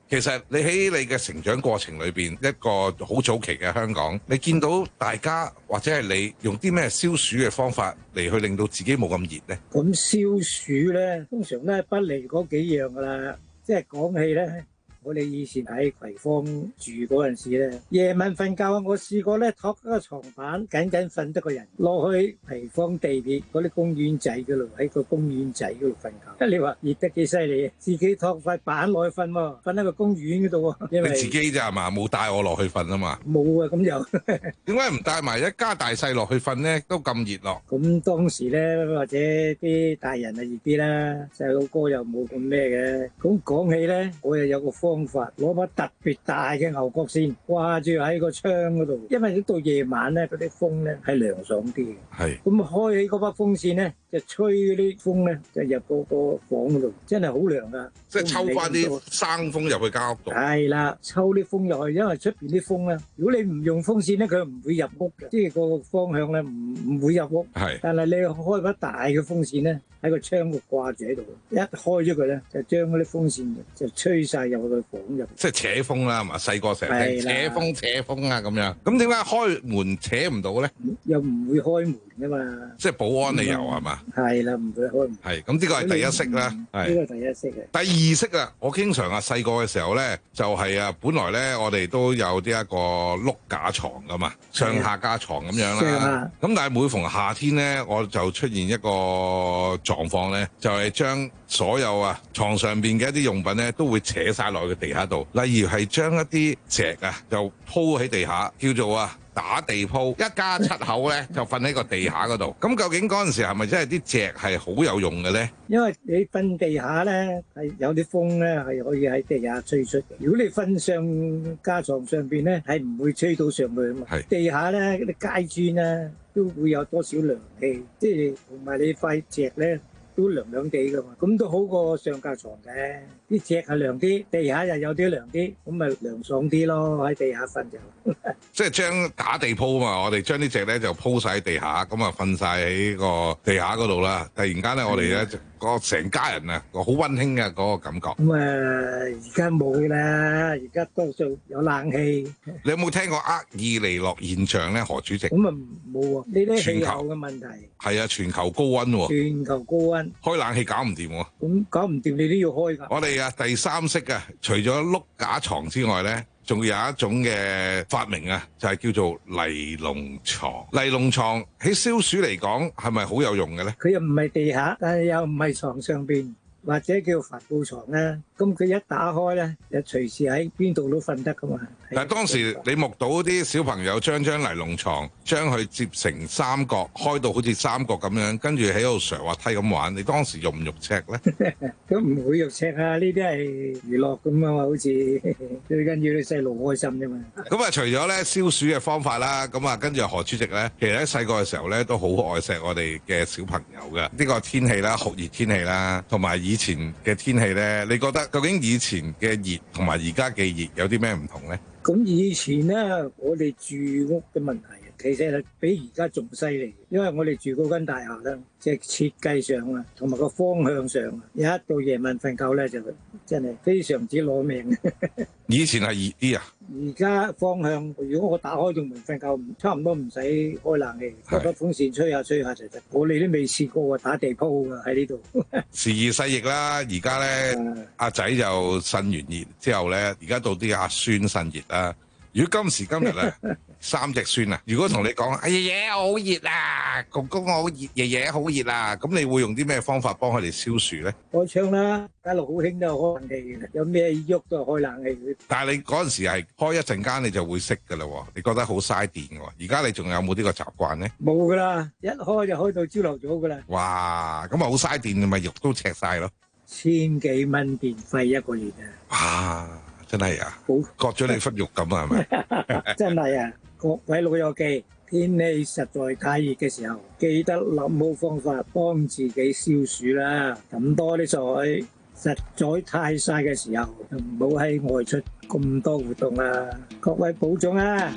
其實你喺你嘅成長過程裏邊，一個好早期嘅香港，你見到大家或者係你用啲咩消暑嘅方法嚟去令到自己冇咁熱呢？ 咁消暑咧，通常咧不離嗰幾樣噶啦，即係講起咧。我哋以前喺葵芳住嗰陣時咧，夜晚瞓覺，我試過咧托個床板緊緊瞓得個人，落去葵芳地鐵嗰啲公園仔嗰度，喺個公園仔嗰度瞓覺。你話熱得幾犀利啊？自己托塊板落去瞓喎，瞓喺個公園嗰度喎。因為你自己咋嘛？冇帶我落去瞓啊嘛？ 冇啊，咁又點解唔帶埋一家大細落去瞓咧？都咁熱咯。 咁當時咧，或者啲大人啊熱啲啦，細路哥又冇咁咩嘅。咁講起咧，我又有個方法，攞把特別大嘅牛角扇掛住喺個窗嗰度，因為到夜晚咧，嗰啲風咧係涼爽啲嘅。 係。 咁開起嗰把風扇咧，就吹嗰啲風咧，就入嗰個房嗰度，真係好涼噶。 即係抽翻啲生風入去間屋度。 係啦，抽啲風入去，因為出邊啲風咧，如果你唔用風扇咧，佢唔會入屋嘅，即係個方向咧唔唔會入屋。係。但係你開把大嘅風扇咧，喺個窗度掛住喺度，一開咗佢咧，就將嗰啲風扇就吹晒入去房入。 即係扯風啦，係嘛？細個成日聽扯風扯風啊咁樣。咁點解開門扯唔到咧？ 又唔會開門噶嘛？ 即係保安理由係嘛？ 係啦，唔會開門。 係咁，呢個係第一式啦。係呢個第一式嘅。 第二式啊，我經常啊細個嘅時候咧，就係啊，本來咧我哋都有啲一個碌架床噶嘛，上下架床咁樣啦。咁但係每逢夏天咧，我就出現一個狀況咧，就係將所有啊床上邊嘅一啲用品咧，都會扯晒落去地下度。例如係將一啲席啊，就鋪喺地下，叫做啊打地鋪，一家七口咧就瞓喺個地下嗰度。咁究竟嗰陣時係咪真係啲席係好有用嘅咧？ 因為你瞓地下咧係有啲風咧係可以喺地下吹出嘅。如果你瞓上架床上邊咧係唔會吹到上去啊嘛。係地下咧啲階磚咧都會有多少涼氣，即係同埋你塊席咧都涼涼地噶嘛，咁都好過上架床嘅。啲席係涼啲，地下又有啲涼啲，咁咪涼爽啲咯。喺地下瞓就即係將打地鋪啊嘛，我哋將啲席咧就鋪晒喺地下，咁啊瞓晒喺個地下嗰度啦。突然間咧，我哋咧個成家人啊，個好溫馨嘅嗰個感覺。 咁啊，而家冇啦，而家多數有冷氣。 你有冇聽過厄爾尼諾現象咧，何主席？ 咁啊冇喎，呢啲氣候嘅問題。 係啊，全球高溫喎。 全球高溫。 開冷氣搞唔掂喎。 咁搞唔掂，你都要開㗎。 我哋啊，第三式啊，除咗碌架床之外咧，仲有一種嘅發明啊，就係叫做尼龍床。尼龍床喺消暑嚟講係咪好有用嘅咧？ 佢又唔係地下，但係又唔係床上邊，或者叫帆布床啦。咁佢一打開咧，就隨時喺邊度都瞓得噶嘛。 但係當時你目睹啲小朋友將張尼龍床將佢摺成三角，開到好似三角咁樣，跟住喺度上滑梯咁玩，你當時肉唔肉赤咧？ 都唔會肉赤啊！呢啲係娛樂咁啊嘛，好似最緊要啲細路開心啫嘛。 咁啊，除咗咧消暑嘅方法啦，咁啊，跟住何主席咧，其實喺細個嘅時候咧，都好愛錫我哋嘅小朋友嘅。呢個天氣啦，酷熱天氣啦，同埋以前嘅天氣咧，你覺得究竟以前嘅熱同埋而家嘅熱有啲咩唔同咧？ 咁以前咧，我哋住屋嘅問題其實係比而家仲犀利，因為我哋住嗰間大廈咧，即係設計上啊，同埋個方向上啊，一到夜晚瞓覺咧就真係非常之攞命。 以前係熱啲啊？ 而家方向，如果我打開棟門瞓覺，差唔多唔使開冷氣，開個風扇吹下吹下就得。我哋都未試過啊，打地鋪啊喺呢度。 時移世易啦，而家咧阿仔就呻完熱之後咧，而家到啲阿孫呻熱啦。如果今時今日啊，三隻孫啊，如果同你講，哎爺爺我好熱啊，公公我好熱，爺爺好熱啊，咁你會用啲咩方法幫佢哋消暑咧？ 開窗啦，一路好興都係開冷氣嘅，有咩喐都係開冷氣。但係你嗰陣時係開一陣間你就會熄噶啦，你覺得好嘥電喎。而家你仲有冇呢個習慣咧？ 冇噶啦，一開就開到朝頭早噶啦。 哇，咁啊好嘥電，咪肉都赤晒咯。 千幾蚊電費一個月啊！ 哇！真係啊，割咗你忽肉咁啊，係咪？ 真係啊，各位老友記，天氣實在太熱嘅時候，記得諗好方法幫自己消暑啦。飲多啲水，實在太曬嘅時候，就唔好喺外出咁多活動啦。各位保重啊！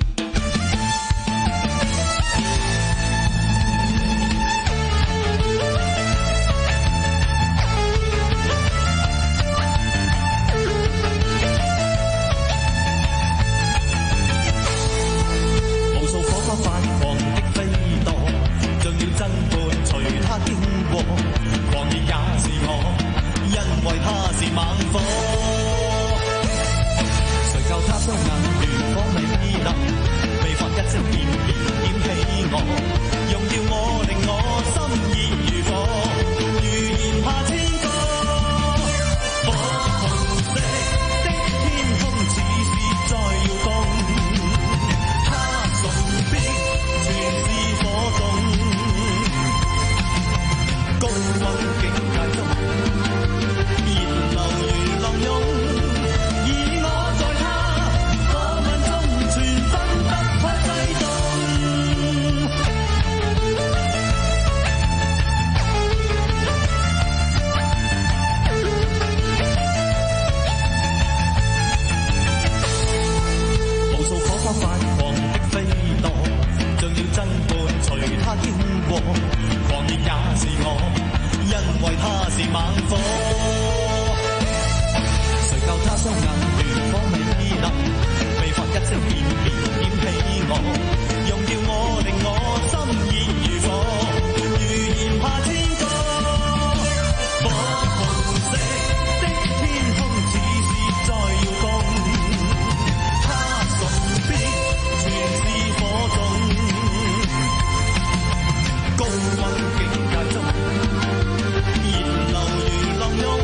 雙眼如火美麗，未發一聲便便點起我，用掉我令我心熱如火，如炎夏天歌。火紅色的天空似是在搖動，它唇邊全是火種，高溫境界中，熱流如浪湧。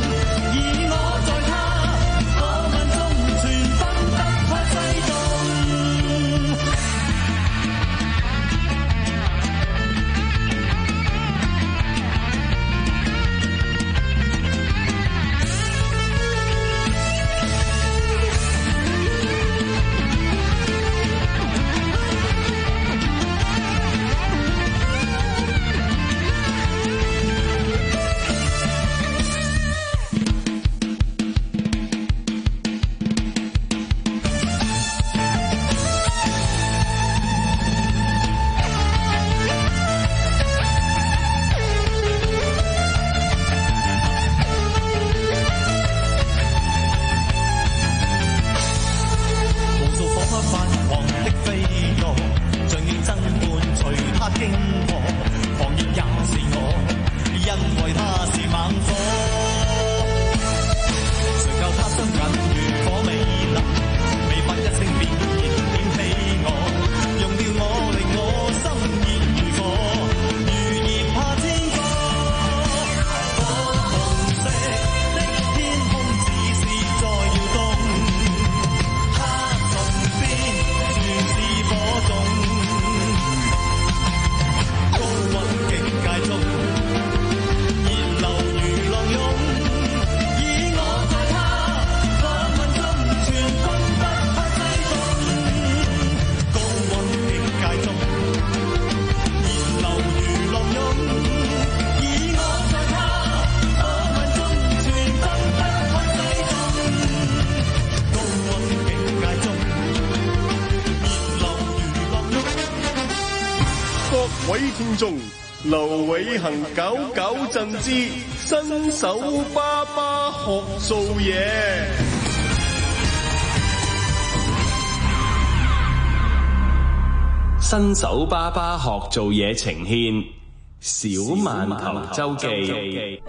劉偉恒搞搞震之新手爸爸學做嘢， 新手爸爸學做嘢呈獻小饅頭周記。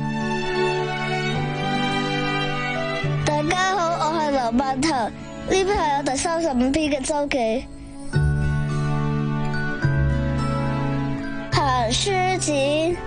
大家好，我係劉饅頭，呢篇係我第三十五篇嘅周記。行書展，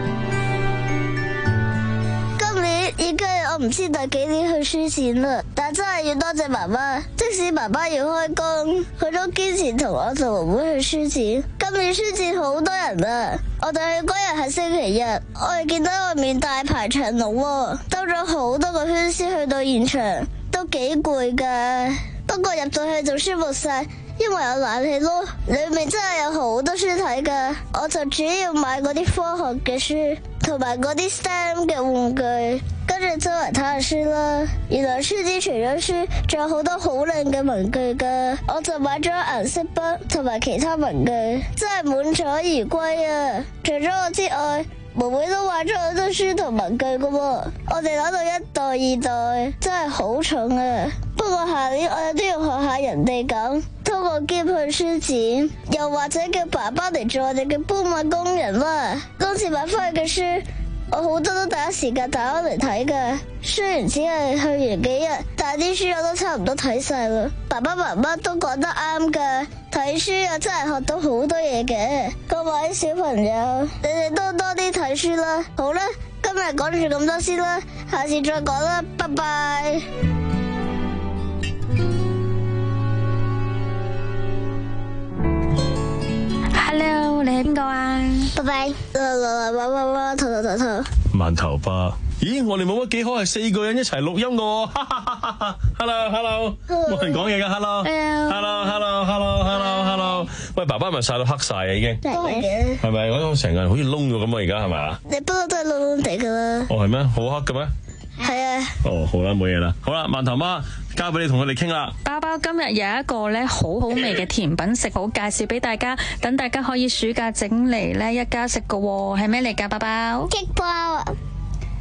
今年已經係我唔知第幾年去書展啦，但真係要多謝媽媽，即使爸爸要開工，佢都堅持同我同妹妹去書展。今年書展好多人啊，我哋去嗰日係星期日，我哋見到外面大排長龍喎，兜咗好多個圈先去到現場，都幾攰噶，不過入到去就舒服晒。因為有冷氣咯，裏面真係有好多書睇噶，我就主要買嗰啲科學嘅書，同埋嗰啲 S T E M 嘅玩具，跟住周圍睇下書啦。原來書展除咗書，仲有好多好靚嘅文具噶，我就買咗顏色筆同埋其他文具，真係滿載而歸啊！除咗我之外，妹妹都買咗好多書同文具噶喎，我哋攞到一袋二袋，真係好重啊！不過下年我哋都要學下人哋咁，通過兼去書展，又或者叫爸爸嚟做我哋嘅搬運工人啦。今次買翻去嘅書，我好多都第一時間打開嚟睇噶。雖然只係去完幾日，但係啲書我都差唔多睇晒啦。爸爸媽媽都講得啱噶，睇書啊真係學到好多嘢嘅。各位小朋友，你哋都多啲睇書啦。好啦，今日講住咁多先啦，下次再講啦，拜拜。 Hello， 你係邊個啊？ 拜拜。來來來，玩玩玩，頭頭頭頭。 饅頭爸，咦，我哋冇乜幾可係四個人一齊錄音噶喎。Hello Hello， 冇人講嘢噶。Hello Hello Hello Hello Hello Hello， 喂，爸爸咪曬到黑晒啊已經。 都係嘅。 係咪？我成個人好似窿咗咁啊，而家係咪啊？ 你不嬲都係窿窿地噶啦。 哦，係咩？好黑嘅咩？ 係啊。 哦，好啦，冇嘢啦。好啦，饅頭媽，交俾你同佢哋傾啦。 包包今日有一個咧好好味嘅甜品食好介紹俾大家，等大家可以暑假整嚟咧一家食噶喎。係咩嚟噶？包包？ 激包啊！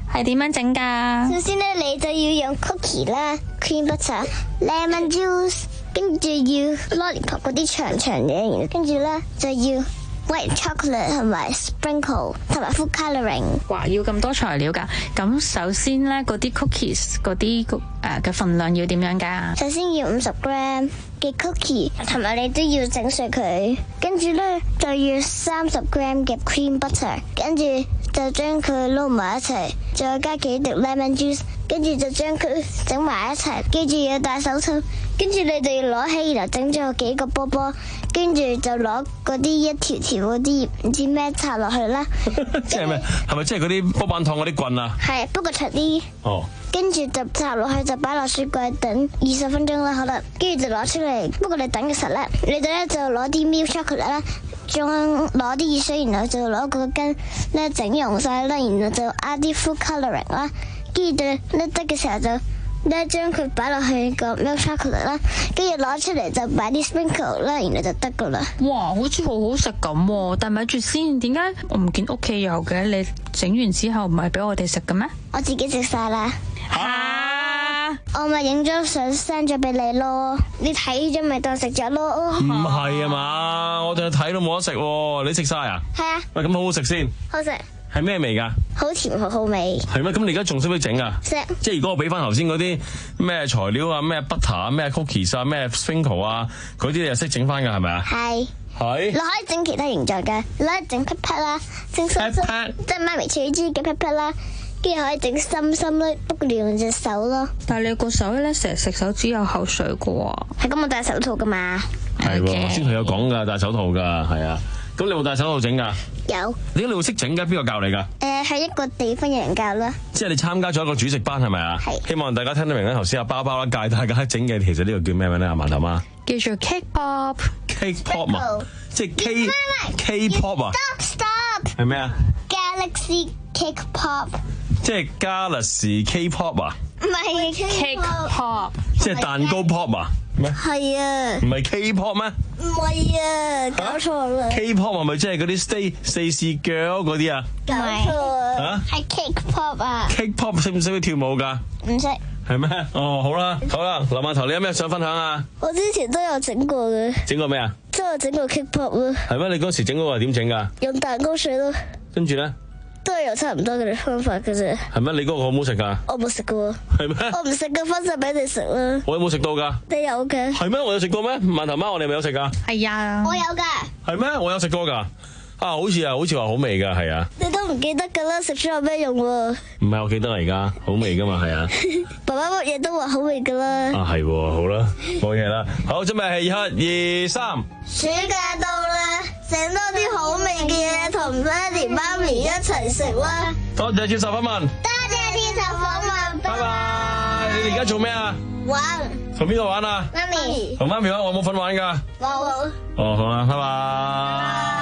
係點樣整㗎？ 首先咧，你就要用 cookie 啦、cream butter、lemon juice， 跟住要 lollipop 嗰啲長長嘅，跟住咧就要 white chocolate 同埋 sprinkle 同埋 food colouring。 哇，要咁多材料㗎？咁首先咧，嗰啲 cookies 嗰啲誒嘅份量要點樣㗎？ 首先要五十 gram 嘅 cookie， 同埋你都要整碎佢，跟住咧就要三十 gram 嘅 cream butter， 跟住就將佢撈埋一齊，再加幾滴 lemon juice， 跟住就將佢整埋一齊。記住要戴手套，跟住你哋要攞起，然後整咗幾個波波，跟住就攞嗰啲一條條嗰啲唔知咩插落去啦。 即係咩？係咪即係嗰啲波板糖嗰啲棍啊？ 係，不過長啲。 哦。 跟住就插落去，就擺落雪櫃等二十分鐘啦，好啦，跟住就攞出嚟。不過你等嘅時候咧，你哋咧就攞啲 milk chocolate 啦，再攞啲熱水，然後就攞個羹咧整溶晒啦，然後就加啲 food colouring 啦，跟住咧得嘅時候就咧將佢擺落去個 milk chocolate 啦，跟住攞出嚟就擺啲 sprinkle 啦，然後就得噶啦。 哇，好似好好食咁，但係咪住先，點解我唔見屋企有嘅？你整完之後唔係俾我哋食嘅咩？ 我自己食晒啦。 吓！ 我咪影咗相 send 咗俾你咯，你睇咗咪當食咗咯。 唔係啊嘛，我淨係睇都冇得食喎，你食晒啊？ 係啊。 喂，咁好好食先？ 好食。 係咩味㗎？ 好甜好好味。 係咩？咁你而家仲識唔識整啊？ 識。 即係如果我俾翻頭先嗰啲咩材料啊、咩 butter 啊、咩 cookies 啊、咩 sprinkle 啊，嗰啲你又識整翻㗎係咪啊？ 係。 係。 你可以整其他形狀㗎，你可以整 pat pat 啦，整心心，即係媽咪最中意嘅 pat pat 啦。跟住可以整心心咧，不過你用隻手咯。 但係你個手咧成日食手指有口水嘅喎。 係咁，我戴手套噶嘛。 係喎，先佢有講㗎，戴手套㗎，係啊。咁你有冇戴手套整㗎？ 有。 點解你會識整㗎？邊個教你㗎？ 誒，係一個地方有人教啦。 即係你參加咗一個煮食班係咪啊？係。希望大家聽得明咧，頭先阿包包啦教大家整嘅，其實呢個叫咩名咧？阿饅頭媽。 叫做 cake pop。 cake pop 啊，即係 K K pop 啊。 Stop stop。 係咩啊 ？Galaxy cake pop。 即係 Galaxy K-pop 啊？ 唔係 cake pop， 即係蛋糕 pop 啊？咩？ 係啊。 唔係 K-pop 咩？ 唔係啊，搞錯啦。 K-pop 係咪即係嗰啲 Stay Stacy Girl 嗰啲啊？ 搞錯啊！係 cake pop 啊。 cake pop 識唔識跳舞㗎？ 唔識。 係咩？哦，好啦，好啦，林饅頭，你有咩想分享啊？ 我之前都有整過嘅。整過咩啊？ 都有整過 cake pop 咯。 係咩？你嗰時整嗰個係點整㗎？ 用蛋糕水咯。 跟住咧？ 都係有差唔多嘅方法嘅啫。 係咩？你嗰個好唔好食㗎？ 我冇食過。 係咩？ 我唔食嘅分晒俾你食啦。 我有冇食到㗎？ 你有嘅。 係咩？我有食過咩？饅頭媽，我哋係咪有食㗎？ 係啊。 我有㗎。 係咩？我有食過㗎。啊，好似啊，好似話好味㗎，係啊。 你都唔記得㗎啦，食咗有咩用喎？ 唔係，我記得啦，而家好味㗎嘛，係啊。 爸爸乜嘢都話好味㗎啦。 啊，係喎，好啦，冇嘢啦。好，準備係一、二、三。 暑假到啦，整多啲好味嘅嘢同爹哋媽咪一齊食啦。 多謝接受訪問。 多謝接受訪問。 拜拜。你哋而家做咩啊？ 玩。 同邊個玩啊？ 媽咪。 同媽咪玩，我冇份玩㗎。 冇。 哦，好啦，拜拜。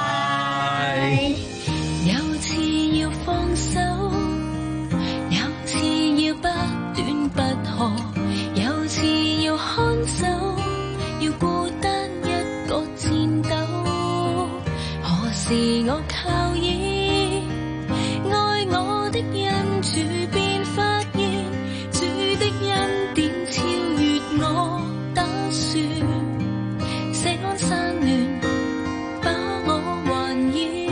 有次要放手，有次要不斷不可，有次要看守，要孤單一個戰鬥。何時我靠倚愛我的恩主，便發現主的恩典超越我打算，錫安山暖把我環繞。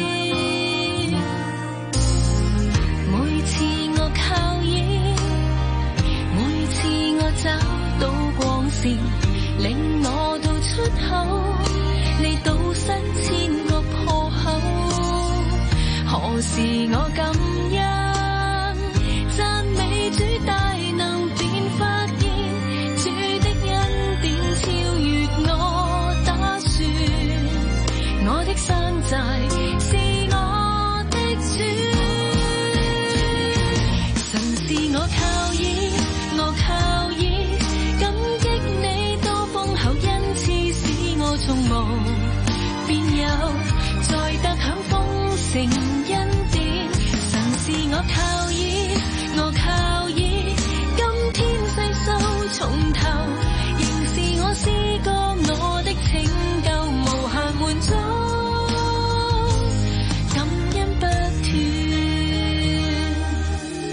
每次我靠倚，每次我找到光線，令我到出口，你堵塞千個破口。何時我感恩讚美主大能，便發現主的恩典超越我打算。我的山寨是我的主，神是我靠倚，我靠倚，感激你多豐厚恩賜，使我從無變有，再得享豐盛恩典。神是我靠倚，我靠倚，今天細數從頭，仍是我詩歌，我的拯救無限滿足，感恩不斷。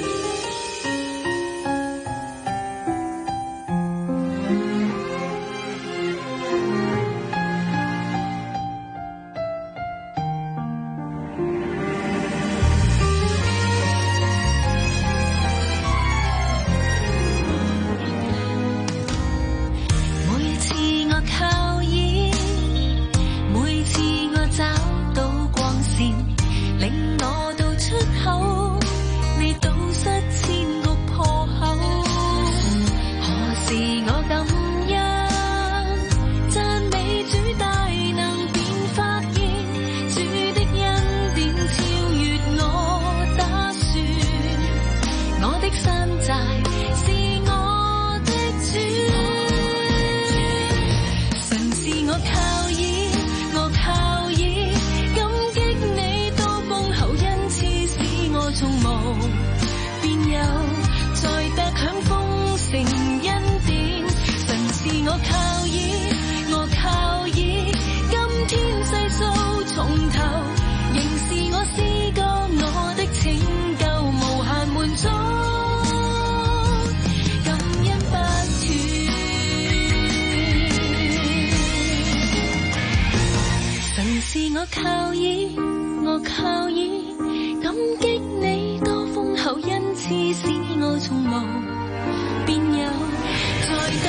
是我靠倚，我靠倚，感激你多豐厚恩賜，使我從無變有。在